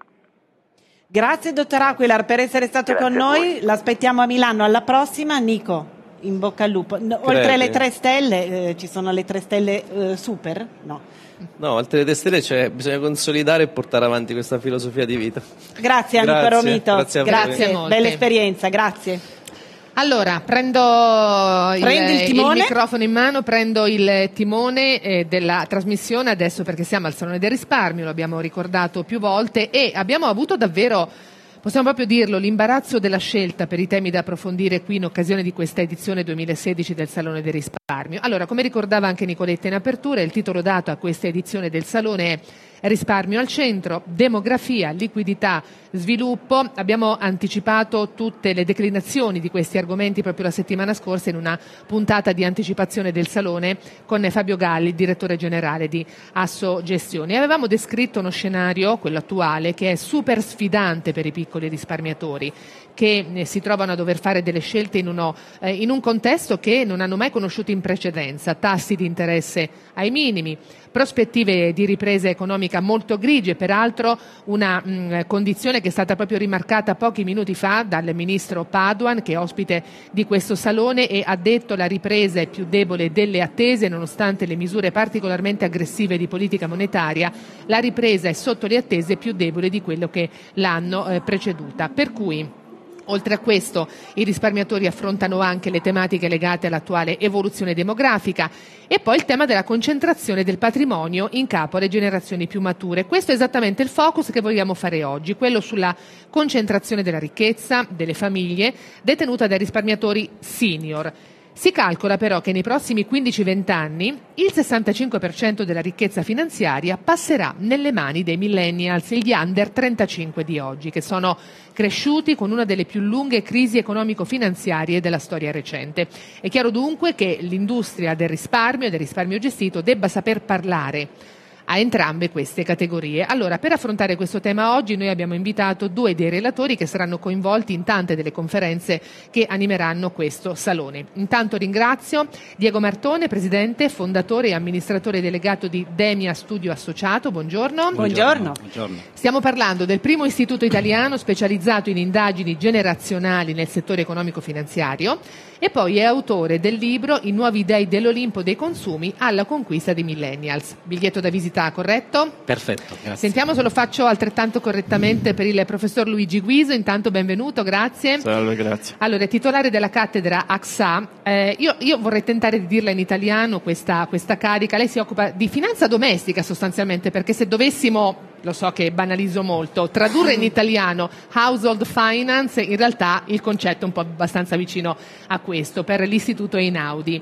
B: Grazie dottor Aquilar per essere stato
G: Grazie
B: con noi, l'aspettiamo a Milano alla prossima. Nico, in bocca al lupo. No, oltre alle tre stelle, eh, ci sono le tre stelle eh, super? No.
E: No, oltre alle tre stelle c'è, bisogna consolidare e portare avanti questa filosofia di vita.
B: Grazie a Nico
E: Grazie,
B: Romito,
E: grazie a voi.
B: grazie,
C: molte.
B: bella esperienza, grazie.
C: Allora, prendo il,
B: Prendi il
C: il
B: timone?
C: microfono in mano, prendo il timone eh, della trasmissione adesso, perché siamo al Salone del Risparmio, lo abbiamo ricordato più volte, e abbiamo avuto davvero, possiamo proprio dirlo, l'imbarazzo della scelta per i temi da approfondire qui in occasione di questa edizione duemilasedici del Salone del Risparmio. Allora, come ricordava anche Nicoletta in apertura, il titolo dato a questa edizione del Salone è Risparmio al centro, demografia, liquidità, sviluppo. Abbiamo anticipato tutte le declinazioni di questi argomenti proprio la settimana scorsa in una puntata di anticipazione del Salone con Fabio Galli, direttore generale di Asso Gestioni. Avevamo descritto uno scenario, quello attuale, che è super sfidante per i piccoli risparmiatori, che eh, si trovano a dover fare delle scelte in, uno, eh, in un contesto che non hanno mai conosciuto in precedenza, tassi di interesse ai minimi, prospettive di ripresa economica molto grigie, peraltro una mh, condizione che è stata proprio rimarcata pochi minuti fa dal ministro Padoan, che è ospite di questo salone e ha detto la ripresa è più debole delle attese, nonostante le misure particolarmente aggressive di politica monetaria, la ripresa è sotto le attese, più debole di quello che l'hanno eh, preceduta. Per cui oltre a questo, i risparmiatori affrontano anche le tematiche legate all'attuale evoluzione demografica e poi il tema della concentrazione del patrimonio in capo alle generazioni più mature. Questo è esattamente il focus che vogliamo fare oggi, quello sulla concentrazione della ricchezza delle famiglie detenuta dai risparmiatori senior. Si calcola però che nei prossimi quindici venti anni il sessantacinque per cento della ricchezza finanziaria passerà nelle mani dei millennials, gli under trentacinque di oggi, che sono cresciuti con una delle più lunghe crisi economico-finanziarie della storia recente. È chiaro dunque che l'industria del risparmio e del risparmio gestito debba saper parlare a entrambe queste categorie. Allora, per affrontare questo tema oggi noi abbiamo invitato due dei relatori che saranno coinvolti in tante delle conferenze che animeranno questo salone. Intanto ringrazio Diego Martone, presidente, fondatore e amministratore delegato di Demia Studio Associato. Buongiorno.
B: Buongiorno.
L: Buongiorno.
C: Stiamo parlando del primo istituto italiano specializzato in indagini generazionali nel settore economico-finanziario e poi è autore del libro I nuovi dei dell'Olimpo dei consumi alla conquista dei millennials. Biglietto da visita corretto?
L: Perfetto, grazie.
C: Sentiamo se lo faccio altrettanto correttamente per il professor Luigi Guiso. Intanto benvenuto, grazie.
L: Salve, grazie.
C: Allora, è titolare della cattedra A X A. Eh, io, io vorrei tentare di dirla in italiano questa, questa carica. Lei si occupa di finanza domestica sostanzialmente, perché se dovessimo, lo so che banalizzo molto, tradurre in italiano household finance, in realtà il concetto è un po' abbastanza vicino a questo per l'Istituto Einaudi.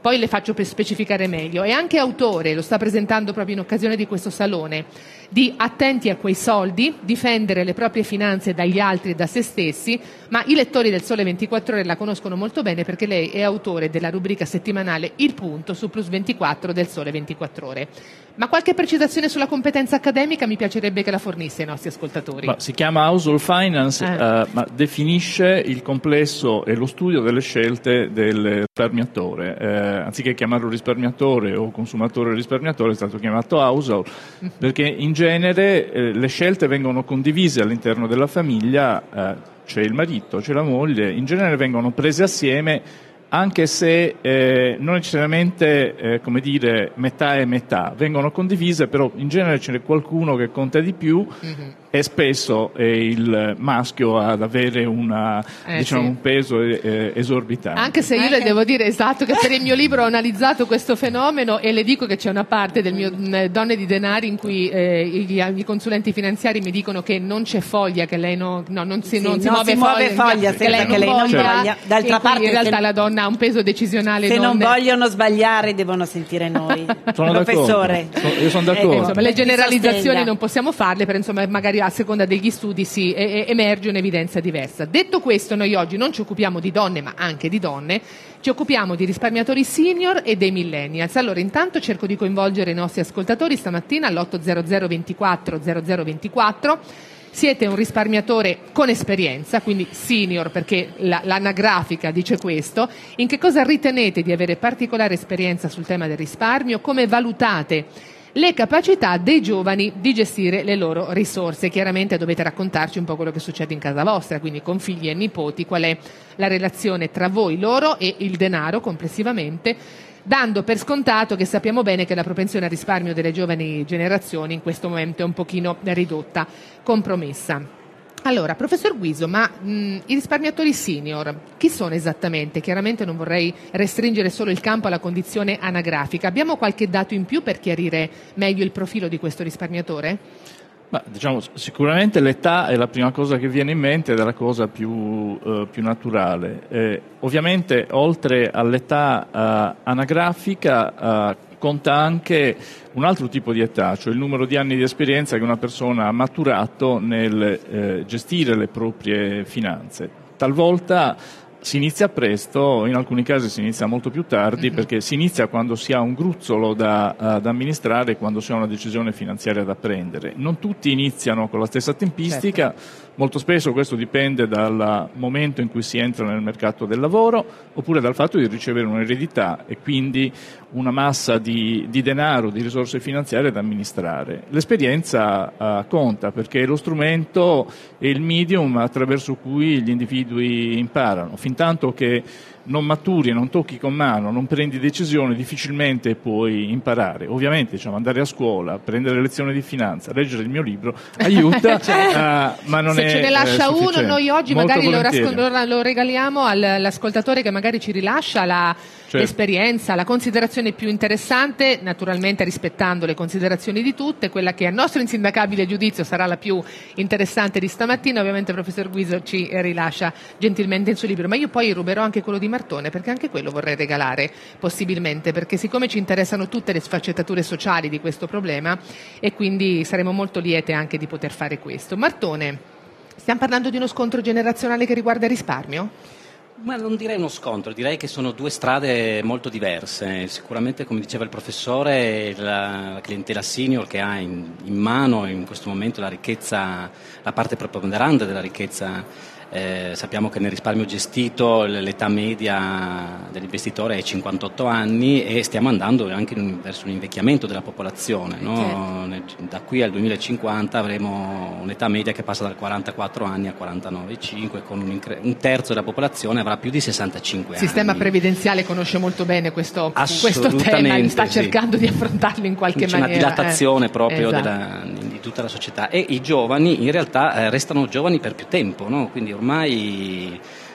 C: poi le faccio per specificare meglio. È anche autore, lo sta presentando proprio in occasione di questo salone, di Attenti a quei soldi, difendere le proprie finanze dagli altri e da se stessi, ma i lettori del Sole ventiquattro Ore la conoscono molto bene perché lei è autore della rubrica settimanale Il Punto su Plus ventiquattro del Sole ventiquattro Ore. Ma qualche precisazione sulla competenza accademica mi piacerebbe che la fornisse ai nostri ascoltatori.
L: Ma si chiama Household Finance,
C: Eh.
L: eh, ma definisce il complesso e lo studio delle scelte del risparmiatore. Eh, anziché chiamarlo risparmiatore o consumatore risparmiatore, è stato chiamato household, perché in genere eh, le scelte vengono condivise all'interno della famiglia, eh, c'è il marito, c'è la moglie, in genere vengono prese assieme, anche se eh, non necessariamente eh, come dire metà e metà, vengono condivise, però in genere ce n'è qualcuno che conta di più, mm-hmm. e spesso è il maschio ad avere una,
C: eh,
L: diciamo,
C: sì.
L: un peso eh, esorbitante.
C: Anche se io le devo dire esatto che per il mio libro ho analizzato questo fenomeno e le dico che c'è una parte del mio mh, Donne di Denari in cui eh, gli, i consulenti finanziari mi dicono che non c'è foglia, che lei no, no, non si,
B: Sì,
C: non si
B: non
C: muove
B: si muove
C: foglia,
B: foglia
C: che lei
B: senza
C: non
B: che lei non
C: voglia,
B: voglia. D'altra
C: e quindi
B: parte,
C: in realtà
B: se-
C: la donna ha un peso decisionale.
B: Se non
C: non
B: vogliono sbagliare devono sentire noi.
L: Sono
B: Professore.
L: d'accordo. So- io sono d'accordo.
C: Eh, insomma, le
B: Mi
C: generalizzazioni
B: sostenga.
C: non possiamo farle, però insomma magari a seconda degli studi si e- e- emerge un'evidenza diversa. Detto questo, noi oggi non ci occupiamo di donne, ma anche di donne, ci occupiamo di risparmiatori senior e dei millennials. Allora, intanto cerco di coinvolgere i nostri ascoltatori stamattina all'otto zero zero ventiquattro zero zero ventiquattro. Siete un risparmiatore con esperienza, quindi senior perché la, l'anagrafica dice questo. In che cosa ritenete di avere particolare esperienza sul tema del risparmio? Come valutate le capacità dei giovani di gestire le loro risorse? Chiaramente dovete raccontarci un po' quello che succede in casa vostra, quindi con figli e nipoti, qual è la relazione tra voi, loro e il denaro complessivamente, dando per scontato che sappiamo bene che la propensione al risparmio delle giovani generazioni in questo momento è un pochino ridotta, compromessa. Allora, professor Guiso, ma mh, i risparmiatori senior chi sono esattamente? Chiaramente non vorrei restringere solo il campo alla condizione anagrafica. Abbiamo qualche dato in più per chiarire meglio il profilo di questo risparmiatore?
L: Ma, diciamo, sicuramente l'età è la prima cosa che viene in mente ed è la cosa più, eh, più naturale. Eh, ovviamente, oltre all'età eh, anagrafica, eh, conta anche un altro tipo di età, cioè il numero di anni di esperienza che una persona ha maturato nel eh, gestire le proprie finanze. Talvolta si inizia presto, in alcuni casi si inizia molto più tardi, mm-hmm. perché si inizia quando si ha un gruzzolo da, uh, da amministrare, quando si ha una decisione finanziaria da prendere. Non tutti iniziano con la stessa tempistica, certo. Molto spesso questo dipende dal momento in cui si entra nel mercato del lavoro, oppure dal fatto di ricevere un'eredità e quindi una massa di, di denaro, di risorse finanziarie da amministrare. L'esperienza uh, conta perché è lo strumento e il medium attraverso cui gli individui imparano. Fintanto che non maturi, non tocchi con mano, non prendi decisioni, difficilmente puoi imparare. Ovviamente, diciamo, andare a scuola, prendere lezioni di finanza, leggere il mio libro aiuta, uh, ma non
C: Se
L: è
C: ce ne lascia
L: eh,
C: uno, noi oggi
L: Molto
C: magari lo,
L: volentieri.
C: rasco- lo regaliamo all'ascoltatore che magari ci rilascia la, certo. l'esperienza, la considerazione più interessante, naturalmente rispettando le considerazioni di tutte, quella che a nostro insindacabile giudizio sarà la più interessante di stamattina. Ovviamente il professor Guiso ci rilascia gentilmente il suo libro, ma io poi ruberò anche quello di Martone, perché anche quello vorrei regalare possibilmente, perché siccome ci interessano tutte le sfaccettature sociali di questo problema e quindi saremo molto liete anche di poter fare questo. Martone, stiamo parlando di uno scontro generazionale che riguarda il risparmio?
M: Ma non direi uno scontro, direi che sono due strade molto diverse. Sicuramente, come diceva il professore, la, la clientela senior che ha in, in mano in questo momento la ricchezza, la parte preponderante della ricchezza. Eh, sappiamo che nel risparmio gestito l'età media dell'investitore è cinquantotto anni e stiamo andando anche verso un invecchiamento della popolazione, no? Da qui al duemilacinquanta avremo un'età media che passa dal quarantaquattro anni a quarantanove virgola cinque, con un, incre- un terzo della popolazione avrà più di sessantacinque
C: anni. Il sistema previdenziale conosce molto bene questo, questo tema, sta
M: sì.
C: cercando di affrontarlo in qualche
M: C'è
C: maniera.
M: C'è una dilatazione
C: eh.
M: proprio
C: esatto.
M: della, di tutta la società, e i giovani in realtà eh, restano giovani per più tempo, no? Quindi ormai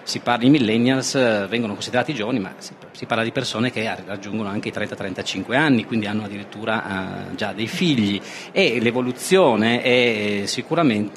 M: si parla, i millennials vengono considerati giovani, ma si, si parla di persone che raggiungono anche i trenta trentacinque anni, quindi hanno addirittura uh, già dei figli, e l'evoluzione è sicuramente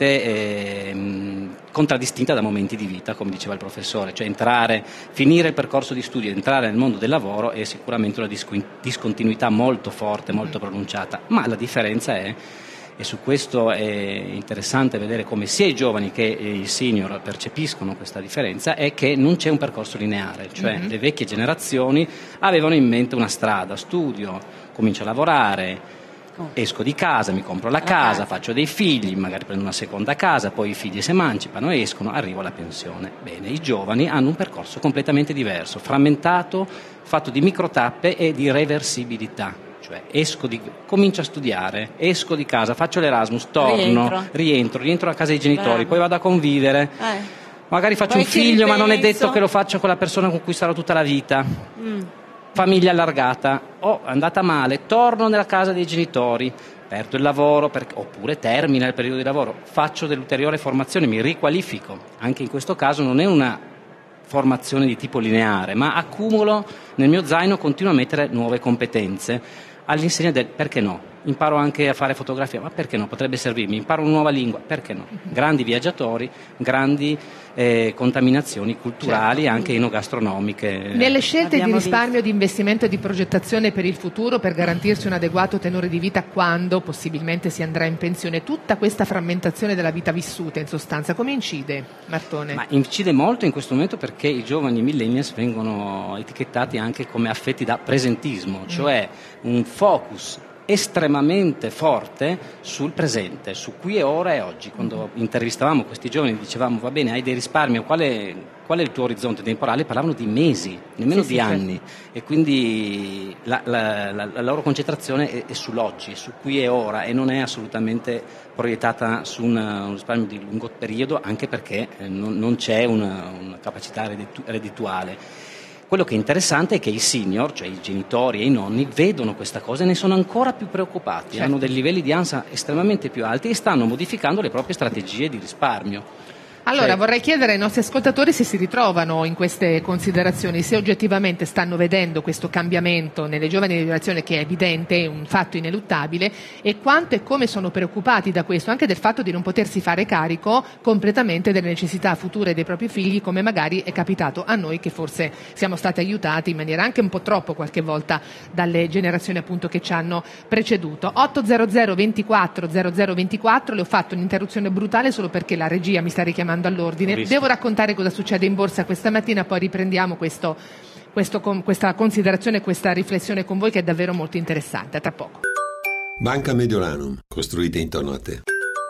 M: eh, contraddistinta da momenti di vita, come diceva il professore, cioè entrare, finire il percorso di studio, entrare nel mondo del lavoro è sicuramente una discontinuità molto forte, molto pronunciata, ma la differenza è, e su questo è interessante vedere come sia i giovani che i senior percepiscono questa differenza, è che non c'è un percorso lineare, cioè mm-hmm. le vecchie generazioni avevano in mente una strada, studio, comincio a lavorare, oh. esco di casa, mi compro la, la casa, casa, faccio dei figli, magari prendo una seconda casa, poi i figli si emancipano, escono, arrivo alla pensione. Bene, i giovani hanno un percorso completamente diverso, frammentato, fatto di microtappe e di reversibilità. Cioè esco di, comincio a studiare, esco di casa, faccio l'Erasmus, torno, rientro, rientro, rientro a casa dei genitori, Bravo. Poi vado a convivere, eh. magari faccio poi un figlio, ma non è detto che lo faccio con la persona con cui sarò tutta la vita. Mm. Famiglia allargata, oh, è andata male, torno nella casa dei genitori, perdo il lavoro, per, oppure termina il periodo di lavoro, faccio dell'ulteriore formazione, mi riqualifico. Anche in questo caso non è una formazione di tipo lineare, ma accumulo nel mio zaino, continuo a mettere nuove competenze all'insegna del perché no, imparo anche a fare fotografia, ma perché no, potrebbe servirmi, imparo una nuova lingua, perché no, grandi viaggiatori, grandi eh, contaminazioni culturali, certo. anche enogastronomiche.
C: Nelle scelte
B: Abbiamo
C: di risparmio,
B: visto.
C: di investimento e di progettazione per il futuro, per garantirsi un adeguato tenore di vita quando possibilmente si andrà in pensione, tutta questa frammentazione della vita vissuta in sostanza, come incide, Martone?
M: Ma incide molto in questo momento perché i giovani millennials vengono etichettati anche come affetti da presentismo, mm. cioè un focus estremamente forte sul presente, su qui e ora e oggi. Quando intervistavamo questi giovani dicevamo va bene, hai dei risparmi, quale, qual è il tuo orizzonte temporale? Parlavano di mesi, nemmeno sì, di sì, anni certo. E quindi la, la, la, la loro concentrazione è, è sull'oggi, su qui e ora, e non è assolutamente proiettata su una, un risparmio di lungo periodo, anche perché eh, non, non c'è una, una capacità redditu- reddituale. Quello che è interessante è che i senior, cioè i genitori e i nonni, vedono questa cosa e ne sono ancora più preoccupati, certo. hanno dei livelli di ansia estremamente più alti e stanno modificando le proprie strategie di risparmio.
C: Allora
M: cioè,
C: vorrei chiedere ai nostri ascoltatori se si ritrovano in queste considerazioni, se oggettivamente stanno vedendo questo cambiamento nelle giovani generazioni, che è evidente, è un fatto ineluttabile, e quanto e come sono preoccupati da questo, anche del fatto di non potersi fare carico completamente delle necessità future dei propri figli, come magari è capitato a noi, che forse siamo stati aiutati in maniera anche un po' troppo qualche volta dalle generazioni appunto che ci hanno preceduto. otto zero zero ventiquattro zero zero ventiquattro, le ho fatto un'interruzione brutale solo perché la regia mi sta richiamando all'ordine. Devo raccontare cosa succede in borsa questa mattina, poi riprendiamo questo, questo, questa considerazione, questa riflessione con voi, che è davvero molto interessante. A tra poco.
N: Banca Mediolanum, costruite intorno a te.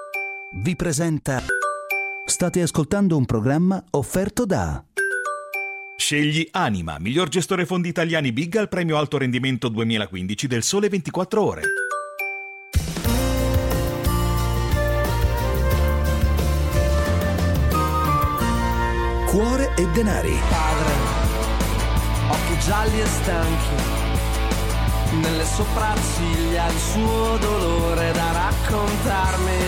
F: Vi presenta. State ascoltando un programma offerto da
K: Scegli Anima, miglior gestore fondi italiani Big al premio alto rendimento duemilaquindici del Sole ventiquattro Ore.
F: Cuore e denari.
O: Padre, occhi gialli e stanchi, nelle sopracciglia il suo dolore da raccontarmi.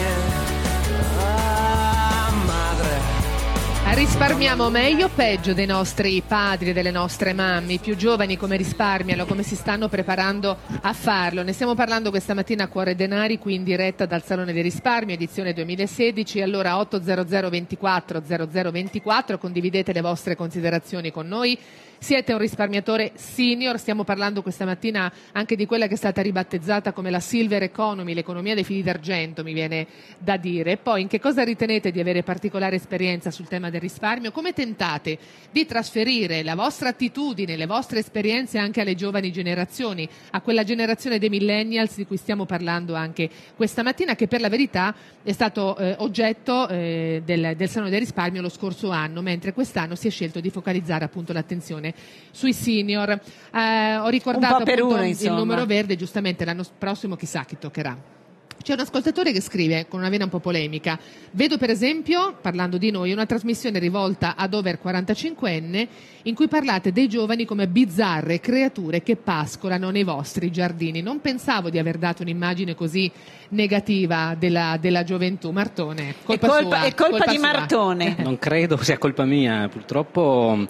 O: Ah, madre.
C: Risparmiamo meglio o peggio dei nostri padri e delle nostre mamme? I più giovani come risparmiano, come si stanno preparando a farlo? Ne stiamo parlando questa mattina a Cuore e Denari, qui in diretta dal Salone del Risparmio, edizione duemilasedici. Allora otto zero zero ventiquattro zero zero ventiquattro, condividete le vostre considerazioni con noi. Siete un risparmiatore senior, stiamo parlando questa mattina anche di quella che è stata ribattezzata come la silver economy, l'economia dei fili d'argento, mi viene da dire. Poi, in che cosa ritenete di avere particolare esperienza sul tema del risparmio? Come tentate di trasferire la vostra attitudine, le vostre esperienze anche alle giovani generazioni, a quella generazione dei millennials di cui stiamo parlando anche questa mattina, che per la verità è stato eh, oggetto eh, del, del Salone del Risparmio lo scorso anno, mentre quest'anno si è scelto di focalizzare appunto l'attenzione sui senior. Eh, ho ricordato appunto
B: uno,
C: il numero verde, giustamente l'anno prossimo chissà chi toccherà. C'è un ascoltatore che scrive, con una vena un po' polemica: vedo per esempio, parlando di noi, una trasmissione rivolta ad over quarantacinquenne in cui parlate dei giovani come bizzarre creature che pascolano nei vostri giardini. Non pensavo di aver dato un'immagine così negativa della, della gioventù. Martone, colpa
B: è colpa,
C: sua,
B: è colpa, colpa di
C: sua.
B: Martone.
M: Non credo sia colpa mia, purtroppo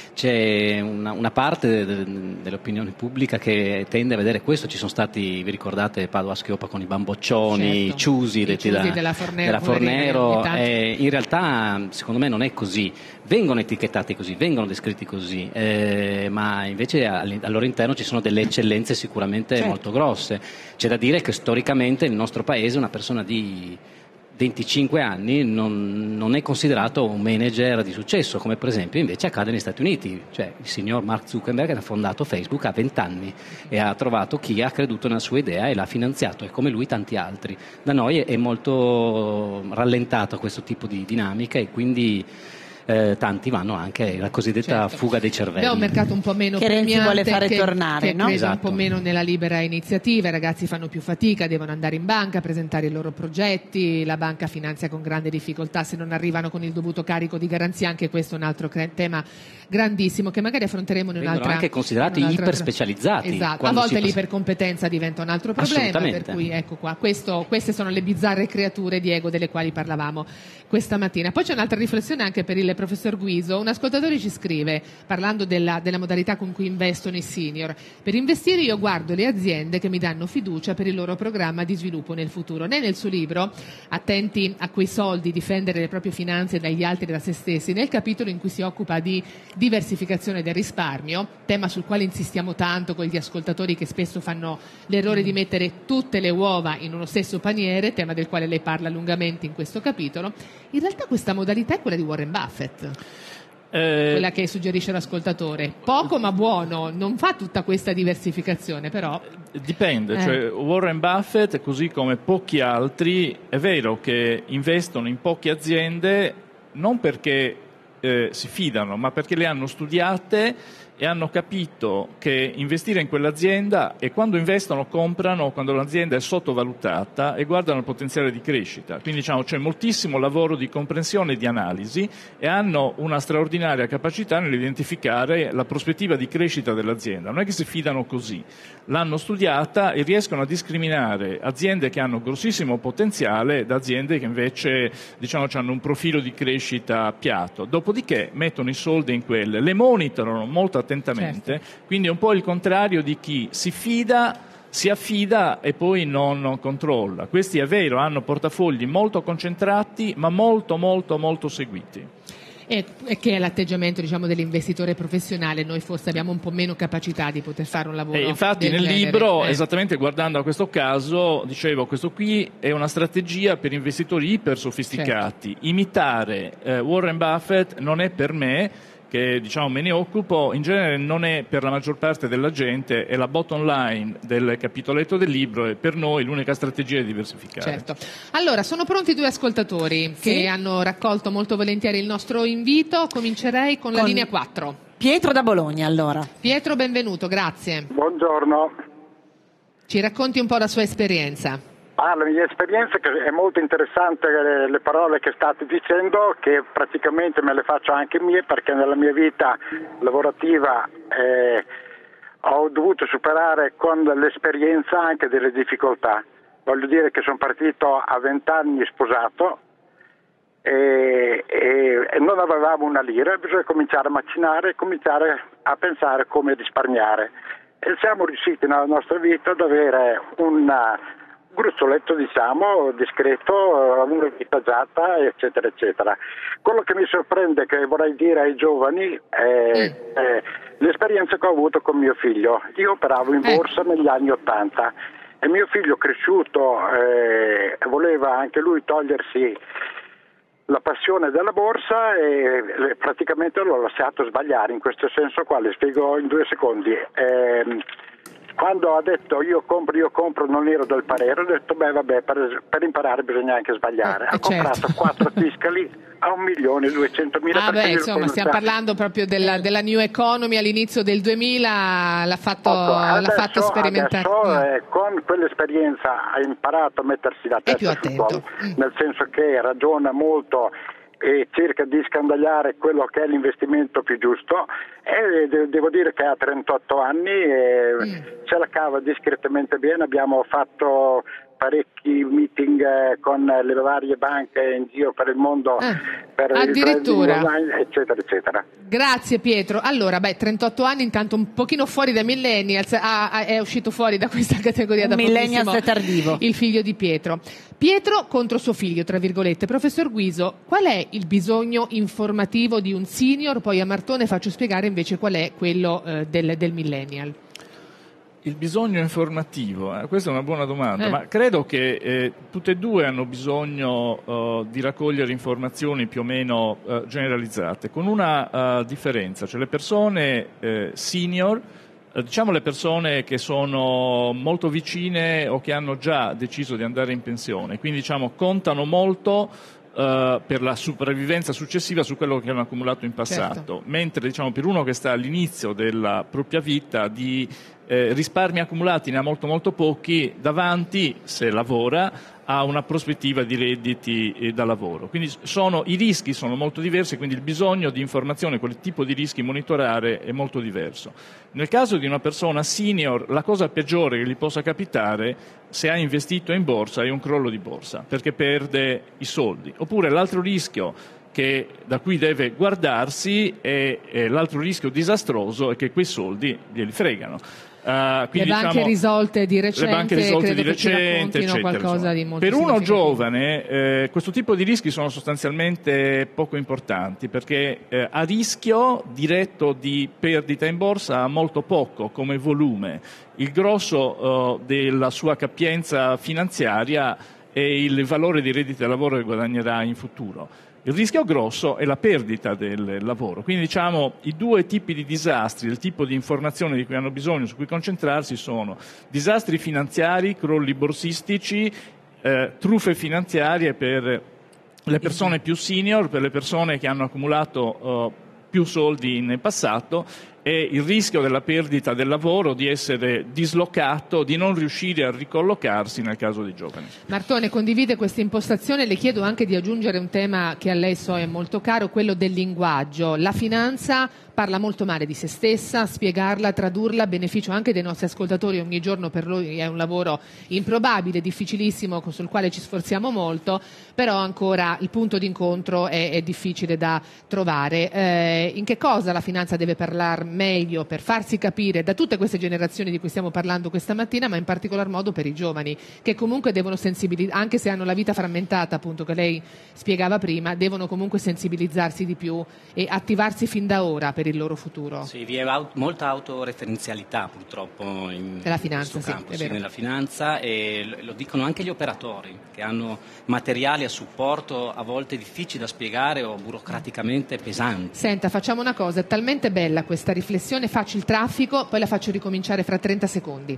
M: c'è una, una parte de, de, dell'opinione pubblica che tende a vedere questo. Ci sono stati, vi ricordate, Padoa-Schioppa con i bamboccioni,
C: certo.
M: i ciusi,
C: I
M: detti
C: ciusi
M: da,
C: della Fornero,
M: della Fornero.
C: poverina,
M: Eh, in realtà secondo me non è così, vengono etichettati così, vengono descritti così, eh, ma invece al, al loro interno ci sono delle eccellenze sicuramente certo. molto grosse. C'è da dire che storicamente nel nostro paese una persona di venticinque anni non, non è considerato un manager di successo, come per esempio invece accade negli Stati Uniti. Cioè il signor Mark Zuckerberg ha fondato Facebook a venti anni e ha trovato chi ha creduto nella sua idea e l'ha finanziato, e come lui tanti altri. Da noi è molto rallentato questo tipo di dinamica e quindi Eh, tanti vanno anche alla cosiddetta
C: certo.
M: fuga dei cervelli.
C: Abbiamo un mercato un po' meno
B: che Renzi vuole fare
C: che,
B: tornare,
C: che
B: no?
C: crede
M: Esatto.
C: un po' meno nella libera iniziativa. I ragazzi fanno più fatica, devono andare in banca a presentare i loro progetti, la banca finanzia con grande difficoltà se non arrivano con il dovuto carico di garanzia. Anche questo è un altro cre- tema grandissimo che magari affronteremo in un'altra.
M: Vengono anche considerati
C: in un'altra...
M: iperspecializzati.
C: Esatto, a volte l'ipercompetenza diventa un altro problema, per cui ecco qua, questo, queste sono le bizzarre creature di ego delle quali parlavamo questa mattina. Poi c'è un'altra riflessione anche per il professor Guiso. Un ascoltatore ci scrive, parlando della, della modalità con cui investono i senior: per investire io guardo le aziende che mi danno fiducia per il loro programma di sviluppo nel futuro. Né nel suo libro Attenti a quei soldi, difendere le proprie finanze dagli altri e da se stessi, nel capitolo in cui si occupa di diversificazione del risparmio, tema sul quale insistiamo tanto con gli ascoltatori che spesso fanno l'errore di mettere tutte le uova in uno stesso paniere, tema del quale lei parla lungamente in questo capitolo. In realtà questa modalità è quella di Warren Buffett, eh, quella che suggerisce l'ascoltatore. Poco ma buono, non fa tutta questa diversificazione, però
L: dipende,
C: eh.
L: cioè Warren Buffett, così come pochi altri, è vero che investono in poche aziende non perché eh, si fidano, ma perché le hanno studiate e hanno capito che investire in quell'azienda, e quando investono comprano quando l'azienda è sottovalutata e guardano il potenziale di crescita. Quindi diciamo c'è moltissimo lavoro di comprensione e di analisi, e hanno una straordinaria capacità nell'identificare la prospettiva di crescita dell'azienda. Non è che si fidano così, l'hanno studiata e riescono a discriminare aziende che hanno grossissimo potenziale da aziende che invece diciamo hanno un profilo di crescita piatto. Dopodiché mettono i soldi in quelle, le monitorano molto attentamente, certo. Quindi è un po' il contrario di chi si fida, si affida e poi non, non controlla. Questi è vero, hanno portafogli molto concentrati ma molto molto molto seguiti.
C: E, e che è l'atteggiamento, diciamo, dell'investitore professionale. Noi forse abbiamo un po' meno capacità di poter fare un lavoro.
L: E infatti
C: del
L: nel
C: genere.
L: libro,
C: eh.
L: esattamente guardando a questo caso, dicevo, questo qui è una strategia per investitori iper sofisticati. Certo. Imitare eh, Warren Buffett non è per me, che diciamo me ne occupo, in genere non è per la maggior parte della gente, è la bottom line del capitoletto del libro, e per noi l'unica strategia è diversificare.
C: Certo. Allora, sono pronti due ascoltatori sì. che hanno raccolto molto volentieri il nostro invito. Comincerei con, con la linea quattro.
B: Pietro da Bologna, allora.
C: Pietro, benvenuto, grazie.
P: Buongiorno.
C: Ci racconti un po' la sua esperienza.
P: Ah, la mia esperienza è molto interessante, le, le parole che state dicendo, che praticamente me le faccio anche mie, perché nella mia vita lavorativa eh, ho dovuto superare con l'esperienza anche delle difficoltà. Voglio dire che sono partito a vent'anni sposato e, e, e non avevamo una lira, bisogna cominciare a macinare e cominciare a pensare come risparmiare. E siamo riusciti nella nostra vita ad avere una gruzzoletto, diciamo, discreto, una vita agiata, eccetera, eccetera. Quello che mi sorprende, che vorrei dire ai giovani, è, mm. è l'esperienza che ho avuto con mio figlio. Io operavo in borsa eh. negli anni Ottanta e mio figlio cresciuto eh, voleva anche lui togliersi la passione della borsa e praticamente l'ho lasciato sbagliare in questo senso qua, le spiego in due secondi. Eh, quando ha detto io compro, io compro, non ero del parere, ho detto beh vabbè, per, per imparare bisogna anche sbagliare. Ha
C: eh,
P: comprato
C: certo.
P: quattro Tiscali a un milione e duecentomila.
C: Ah beh, insomma, stiamo parlando proprio della, della New Economy all'inizio del duemila, l'ha fatto,
P: ecco,
C: l'ha
P: adesso,
C: fatto sperimentare.
P: Adesso, eh, con quell'esperienza ha imparato a mettersi la testa sul collo, nel senso che ragiona molto e cerca di scandagliare quello che è l'investimento più giusto, e devo dire che ha trentotto anni e mm. se la cava discretamente bene. Abbiamo fatto parecchi meeting eh, con le varie banche in giro per il mondo,
C: ah,
P: per
C: addirittura
P: il online, eccetera eccetera.
C: Grazie Pietro. Allora, beh, trentotto anni, intanto un pochino fuori da millennials, ah, ah, è uscito fuori da questa categoria da
B: millennials tardivo,
C: il figlio di Pietro. Pietro contro suo figlio, tra virgolette. Professor Guiso, qual è il bisogno informativo di un senior? Poi a Martone faccio spiegare invece qual è quello eh, del, del millennial.
L: Il bisogno informativo, eh, questa è una buona domanda,
C: eh.
L: ma credo che eh, tutte e due hanno bisogno uh, di raccogliere informazioni più o meno uh, generalizzate, con una uh, differenza, cioè le persone eh, senior, eh, diciamo le persone che sono molto vicine o che hanno già deciso di andare in pensione, quindi diciamo contano molto Uh, per la sopravvivenza successiva su quello che hanno accumulato in passato, certo. Mentre diciamo per uno che sta all'inizio della propria vita di eh, risparmi accumulati ne ha molto molto pochi, davanti, se lavora, ha una prospettiva di redditi eh, da lavoro. Quindi sono, i rischi sono molto diversi, quindi il bisogno di informazione, quel tipo di rischi monitorare è molto diverso. Nel caso di una persona senior, la cosa peggiore che gli possa capitare, se ha investito in borsa, è un crollo di borsa, perché perde i soldi. Oppure l'altro rischio che, da cui deve guardarsi è, è l'altro rischio disastroso è che quei soldi glieli fregano. Uh, quindi,
C: le banche
L: diciamo,
C: risolte di recente,
L: le banche risolte
C: credo
L: di recente, eccetera,
C: qualcosa di molto
L: per uno giovane eh, questo tipo di rischi sono sostanzialmente poco importanti, perché eh, a rischio diretto di perdita in borsa ha molto poco come volume. Il grosso eh, della sua capienza finanziaria è il valore dei redditi da lavoro che guadagnerà in futuro. Il rischio grosso è la perdita del lavoro, quindi diciamo i due tipi di disastri, il tipo di informazione di cui hanno bisogno, su cui concentrarsi, sono disastri finanziari, crolli borsistici, eh, truffe finanziarie per le persone più senior, per le persone che hanno accumulato eh, più soldi in passato, e il rischio della perdita del lavoro, di essere dislocato, di non riuscire a ricollocarsi nel caso dei giovani.
C: Martone condivide questa impostazione, le chiedo anche di aggiungere un tema che a lei so è molto caro, quello del linguaggio. La finanza parla molto male di se stessa, spiegarla, tradurla a beneficio anche dei nostri ascoltatori ogni giorno per noi è un lavoro improbabile, difficilissimo, sul quale ci sforziamo molto, però ancora il punto d'incontro è, è difficile da trovare. Eh, in che cosa la finanza deve parlare meglio per farsi capire da tutte queste generazioni di cui stiamo parlando questa mattina, ma in particolar modo per i giovani, che comunque devono sensibilizzare, anche se hanno la vita frammentata, appunto, che lei spiegava prima, devono comunque sensibilizzarsi di più e attivarsi fin da ora per il loro futuro.
M: Sì, vi è aut- molta autoreferenzialità purtroppo in
C: nella finanza,
M: questo campo,
C: sì,
M: sì, nella finanza, e lo dicono anche gli operatori, che hanno materiali a supporto a volte difficili da spiegare o burocraticamente pesanti.
C: Senta, facciamo una cosa, è talmente bella questa riflessione, faccio il traffico, poi la faccio ricominciare fra trenta secondi.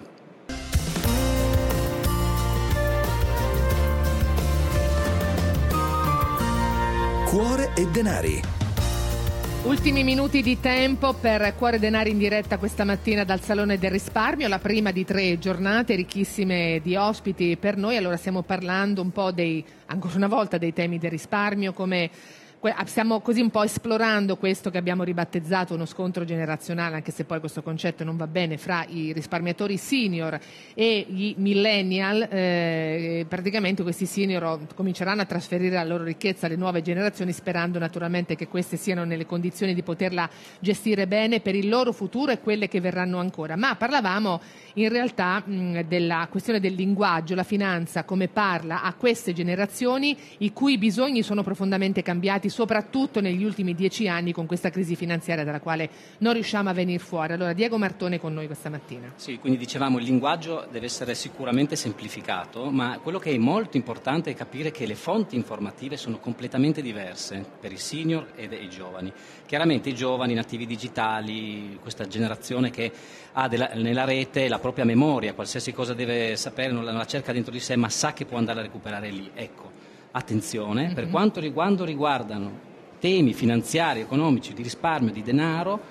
F: Cuore e denari.
C: Ultimi minuti di tempo per Cuore Denari in diretta questa mattina dal Salone del Risparmio, la prima di tre giornate ricchissime di ospiti per noi. Allora stiamo parlando un po' dei, ancora una volta, dei temi del risparmio, come stiamo così un po' esplorando questo che abbiamo ribattezzato uno scontro generazionale, anche se poi questo concetto non va bene, fra i risparmiatori senior e gli millennial. Eh, praticamente questi senior cominceranno a trasferire la loro ricchezza alle nuove generazioni, sperando naturalmente che queste siano nelle condizioni di poterla gestire bene per il loro futuro e quelle che verranno ancora. Ma parlavamo in realtà mh, della questione del linguaggio, la finanza come parla a queste generazioni i cui bisogni sono profondamente cambiati confrontati soprattutto negli ultimi dieci anni con questa crisi finanziaria dalla quale non riusciamo a venire fuori. Allora Diego Martone con noi questa mattina.
M: Sì, quindi dicevamo il linguaggio deve essere sicuramente semplificato, ma quello che è molto importante è capire che le fonti informative sono completamente diverse per i senior e i giovani. Chiaramente i giovani, nativi digitali, questa generazione che ha della, nella rete la propria memoria, qualsiasi cosa deve sapere non la, non la cerca dentro di sé, ma sa che può andare a recuperare lì. Ecco, attenzione, mm-hmm. per quanto riguardo riguardano temi finanziari, economici, di risparmio, di denaro,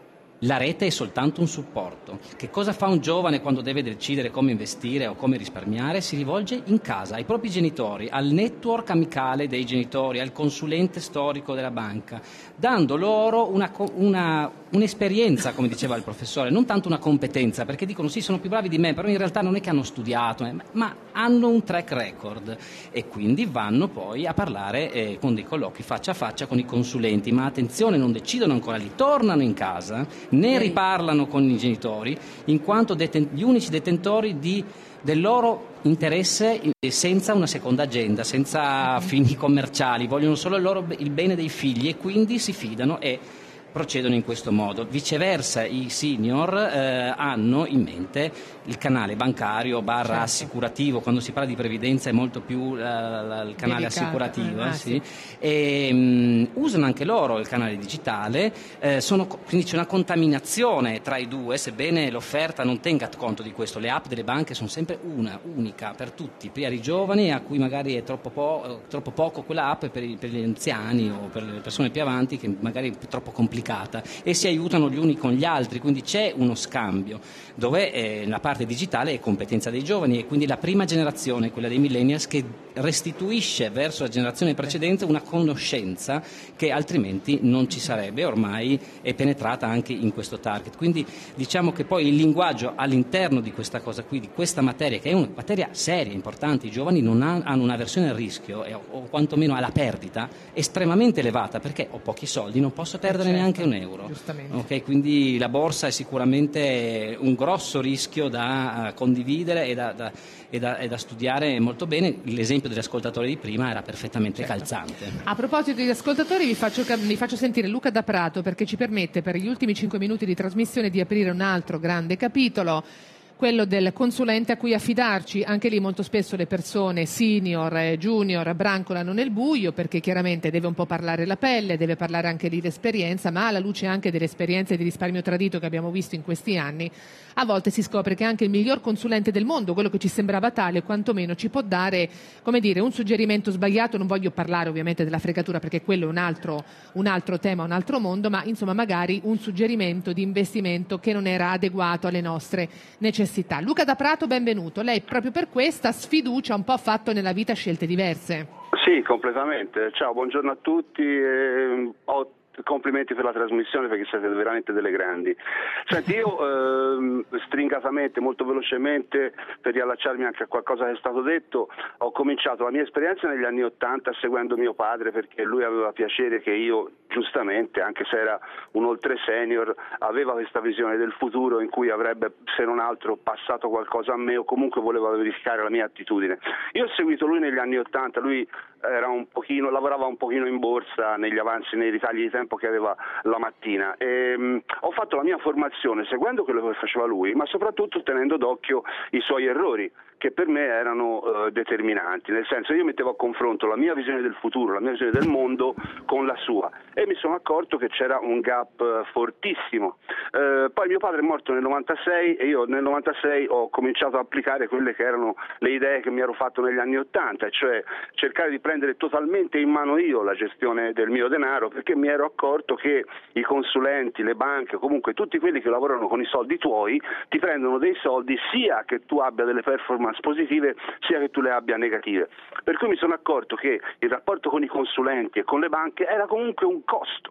M: la rete è soltanto un supporto. Che cosa fa un giovane quando deve decidere come investire o come risparmiare? Si rivolge in casa, ai propri genitori, al network amicale dei genitori, al consulente storico della banca, dando loro una, una, un'esperienza, come diceva il professore, non tanto una competenza, perché dicono sì, sono più bravi di me, però in realtà non è che hanno studiato, eh, ma hanno un track record e quindi vanno poi a parlare eh, con dei colloqui faccia a faccia con i consulenti. Ma attenzione, non decidono ancora lì, tornano in casa, ne riparlano con i genitori, in quanto deten- gli unici detentori di, del loro interesse senza una seconda agenda, senza fini commerciali, vogliono solo il, loro, il bene dei figli e quindi si fidano e procedono in questo modo. Viceversa i senior eh, hanno in mente il canale bancario barra certo. assicurativo, quando si parla di previdenza è molto più la, la, il canale Dedicato. assicurativo ah, sì. Sì. E um, usano anche loro il canale digitale, eh, sono, quindi c'è una contaminazione tra i due, sebbene l'offerta non tenga conto di questo. Le app delle banche sono sempre una, unica per tutti, per i giovani a cui magari è troppo, po- troppo poco quella app, per, i, per gli anziani o per le persone più avanti che magari è troppo complicata, e si aiutano gli uni con gli altri, quindi c'è uno scambio dove eh, la parte digitale è competenza dei giovani e quindi la prima generazione, quella dei millennials, che restituisce verso la generazione precedente una conoscenza che altrimenti non ci sarebbe, ormai è penetrata anche in questo target. Quindi diciamo che poi il linguaggio all'interno di questa cosa qui, di questa materia, che è una materia seria, importante, i giovani non hanno una versione al rischio eh, o quantomeno alla perdita estremamente elevata, perché ho pochi soldi, non posso perdere certo. neanche anche un euro. Okay, quindi la borsa è sicuramente un grosso rischio da uh, condividere e da, da, e, da, e da studiare molto bene. L'esempio degli ascoltatori di prima era perfettamente certo. calzante.
C: A proposito degli ascoltatori vi faccio, vi faccio sentire Luca da Prato, perché ci permette per gli ultimi cinque minuti di trasmissione di aprire un altro grande capitolo, quello del consulente a cui affidarci. Anche lì molto spesso le persone senior e junior brancolano nel buio, perché chiaramente deve un po' parlare la pelle, deve parlare anche lì l'esperienza, ma alla luce anche delle esperienze di risparmio tradito che abbiamo visto in questi anni, a volte si scopre che anche il miglior consulente del mondo, quello che ci sembrava tale, quantomeno ci può dare, come dire, un suggerimento sbagliato. Non voglio parlare ovviamente della fregatura, perché quello è un altro, un altro tema, un altro mondo, ma insomma magari un suggerimento di investimento che non era adeguato alle nostre necessità. Luca da Prato, benvenuto. Lei proprio per questa sfiducia un po' ha fatto nella vita scelte diverse.
Q: Sì, completamente. Ciao, buongiorno a tutti. Eh, ho complimenti per la trasmissione, perché siete veramente delle grandi. Senti, io eh, stringatamente, molto velocemente, per riallacciarmi anche a qualcosa che è stato detto, ho cominciato la mia esperienza negli anni Ottanta seguendo mio padre, perché lui aveva piacere che io, giustamente, anche se era un oltre senior, aveva questa visione del futuro in cui avrebbe, se non altro, passato qualcosa a me, o comunque voleva verificare la mia attitudine. Io ho seguito lui negli anni Ottanta, lui era un pochino, lavorava un pochino in borsa negli avanzi, nei ritagli di tempo che aveva la mattina, e um, ho fatto la mia formazione seguendo quello che faceva lui, ma soprattutto tenendo d'occhio i suoi errori, che per me erano uh, determinanti, nel senso, io mettevo a confronto la mia visione del futuro, la mia visione del mondo con la sua, e mi sono accorto che c'era un gap uh, fortissimo. Uh, poi mio padre è morto nel novantasei e io nel novantasei ho cominciato a applicare quelle che erano le idee che mi ero fatto negli anni ottanta, cioè cercare di prendere totalmente in mano io la gestione del mio denaro, perché mi ero accorto che i consulenti, le banche, comunque tutti quelli che lavorano con i soldi tuoi, ti prendono dei soldi sia che tu abbia delle performance positive sia che tu le abbia negative. Per cui mi sono accorto che il rapporto con i consulenti e con le banche era comunque un costo,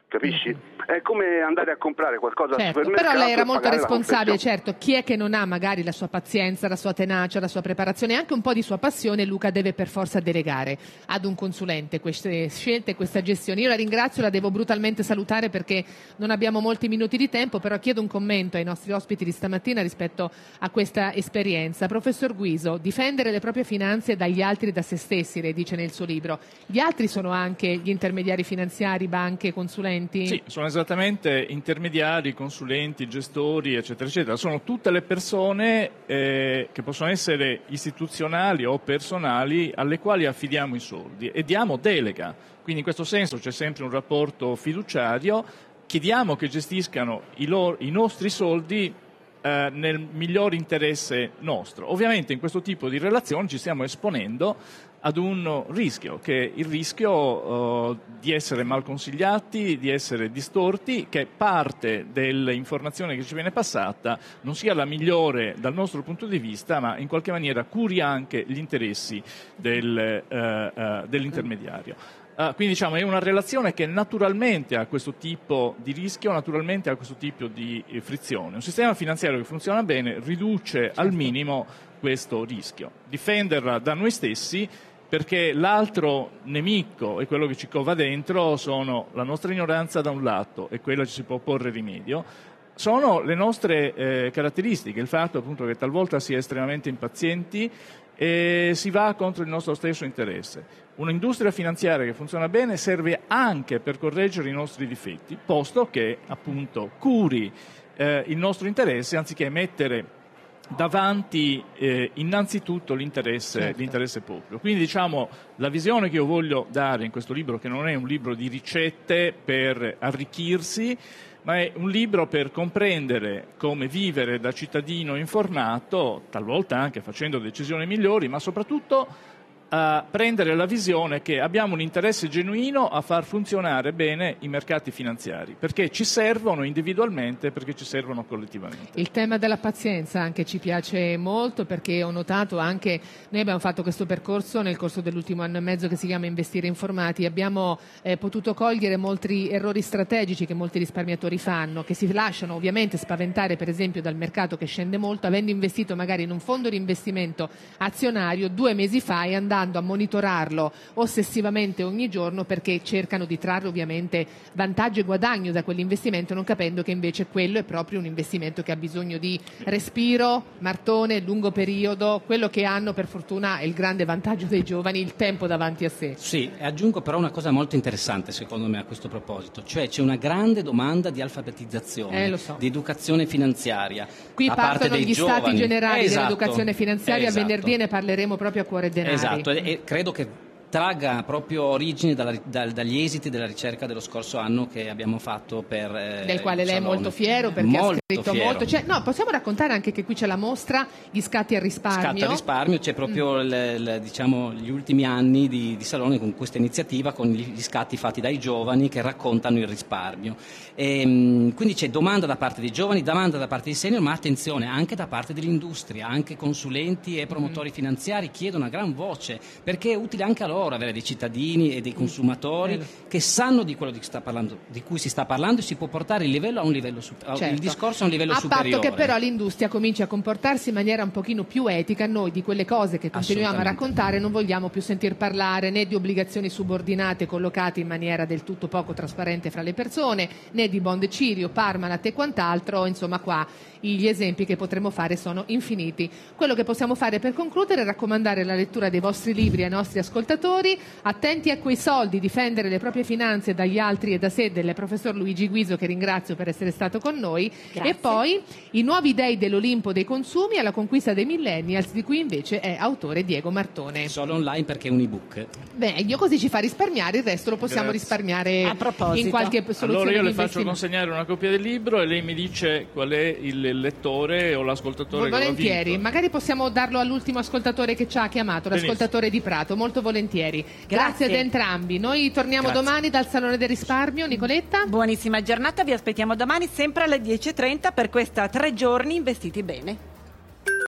Q: capisci? È come andare a comprare qualcosa
C: Certo,
Q: al supermercato.
C: però lei era
Q: e
C: molto
Q: pagare la
C: responsabile,
Q: confezione.
C: certo. Chi è che non ha magari la sua pazienza, la sua tenacia, la sua preparazione e anche un po' di sua passione, Luca deve per forza delegare ad un consulente queste scelte e questa gestione. Io la ringrazio, la devo brutalmente salutare perché non abbiamo molti minuti di tempo, però chiedo un commento ai nostri ospiti di stamattina rispetto a questa esperienza. Professor Guiso, difendere le proprie finanze dagli altri e da se stessi, lei dice nel suo libro. Gli altri sono anche gli intermediari finanziari, banche, consulenti?
L: Sì, sono esattamente intermediari, consulenti, gestori, eccetera, eccetera. Sono tutte le persone eh, che possono essere istituzionali o personali alle quali affidiamo i soldi e diamo delega. Quindi in questo senso c'è sempre un rapporto fiduciario. Chiediamo che gestiscano i, loro, i nostri soldi eh, nel miglior interesse nostro. Ovviamente in questo tipo di relazioni ci stiamo esponendo ad un rischio, che è il rischio uh, di essere mal consigliati, di essere distorti, che parte dell'informazione che ci viene passata non sia la migliore dal nostro punto di vista, ma in qualche maniera curi anche gli interessi del, uh, uh, dell'intermediario. Uh, quindi diciamo è una relazione che naturalmente ha questo tipo di rischio, naturalmente ha questo tipo di eh, frizione. Un sistema finanziario che funziona bene riduce certo. al minimo questo rischio. Difenderla da noi stessi, perché l'altro nemico e quello che ci cova dentro sono la nostra ignoranza da un lato e quella ci si può porre rimedio, sono le nostre eh, caratteristiche, il fatto appunto che talvolta si è estremamente impazienti e si va contro il nostro stesso interesse. Un'industria finanziaria che funziona bene serve anche per correggere i nostri difetti, posto che appunto curi eh, il nostro interesse anziché mettere davanti eh, innanzitutto l'interesse, certo. l'interesse pubblico. Quindi diciamo la visione che io voglio dare in questo libro, che non è un libro di ricette per arricchirsi, ma è un libro per comprendere come vivere da cittadino informato, talvolta anche facendo decisioni migliori, ma soprattutto a prendere la visione che abbiamo un interesse genuino a far funzionare bene i mercati finanziari, perché ci servono individualmente, perché ci servono collettivamente.
C: Il tema della pazienza anche ci piace molto, perché ho notato anche, noi abbiamo fatto questo percorso nel corso dell'ultimo anno e mezzo che si chiama Investire Informati, abbiamo eh, potuto cogliere molti errori strategici che molti risparmiatori fanno, che si lasciano ovviamente spaventare per esempio dal mercato che scende molto, avendo investito magari in un fondo di investimento azionario due mesi fa e andando a monitorarlo ossessivamente ogni giorno, perché cercano di trarre ovviamente vantaggio e guadagno da quell'investimento, non capendo che invece quello è proprio un investimento che ha bisogno di respiro, martone, lungo periodo. Quello che hanno per fortuna è il grande vantaggio dei giovani, il tempo davanti a sé.
M: Sì, e aggiungo però una cosa molto interessante secondo me a questo proposito, cioè c'è una grande domanda di alfabetizzazione,
C: eh, lo so.
M: di educazione finanziaria.
C: Qui
M: da
C: partono
M: parte dei
C: gli
M: giovani.
C: stati generali
M: Esatto.
C: dell'educazione finanziaria,
M: Esatto.
C: venerdì ne parleremo proprio a cuore denari.
M: Esatto, e, e credo che tragga proprio origine dalla, dal, dagli esiti della ricerca dello scorso anno che abbiamo fatto per eh,
C: del quale lei è
M: Salone.
C: molto fiero, perché
M: molto
C: ha scritto
M: fiero.
C: molto. Cioè, no, possiamo raccontare anche che qui c'è la mostra Gli scatti al risparmio.
M: Scatti al risparmio, c'è proprio mm. il, il, diciamo, gli ultimi anni di, di Salone con questa iniziativa, con gli, gli scatti fatti dai giovani che raccontano il risparmio. E, quindi c'è domanda da parte dei giovani, domanda da parte dei senior, ma attenzione anche da parte dell'industria, anche consulenti e promotori mm. finanziari chiedono a gran voce, perché è utile anche a loro avere dei cittadini e dei consumatori che sanno di quello di, sta parlando, di cui si sta parlando, e si può portare il livello a un livello su, certo. il discorso a un livello
C: a
M: superiore.
C: A patto che però l'industria cominci a comportarsi in maniera un pochino più etica, noi di quelle cose che continuiamo a raccontare non vogliamo più sentir parlare né di obbligazioni subordinate collocate in maniera del tutto poco trasparente fra le persone, né di bond Cirio, Parmalat e quant'altro. Insomma, qua gli esempi che potremmo fare sono infiniti. Quello che possiamo fare per concludere è raccomandare la lettura dei vostri libri ai nostri ascoltatori. Attenti a quei soldi, difendere le proprie finanze dagli altri e da sé, del professor Luigi Guiso, che ringrazio per essere stato con noi.
B: Grazie.
C: E poi I nuovi dei dell'Olimpo dei consumi alla conquista dei millennials, di cui invece è autore Diego Martone.
M: Solo online perché è un ebook.
C: Meglio, così ci fa risparmiare, il resto lo possiamo
L: Grazie.
C: risparmiare
B: a proposito.
C: in qualche soluzione.
L: Allora io
C: di
L: le faccio
C: investimento.
L: consegnare una copia del libro e lei mi dice qual è il lettore o l'ascoltatore
C: Volentieri,
L: che l'ha vinto.
C: magari possiamo darlo all'ultimo ascoltatore che ci ha chiamato,
L: Benissimo.
C: l'ascoltatore di Prato, molto volentieri. Grazie,
B: Grazie
C: ad entrambi. Noi torniamo
B: Grazie.
C: domani dal Salone del Risparmio. Nicoletta?
B: Buonissima giornata, vi aspettiamo domani sempre alle dieci e trenta per questa tre giorni investiti bene.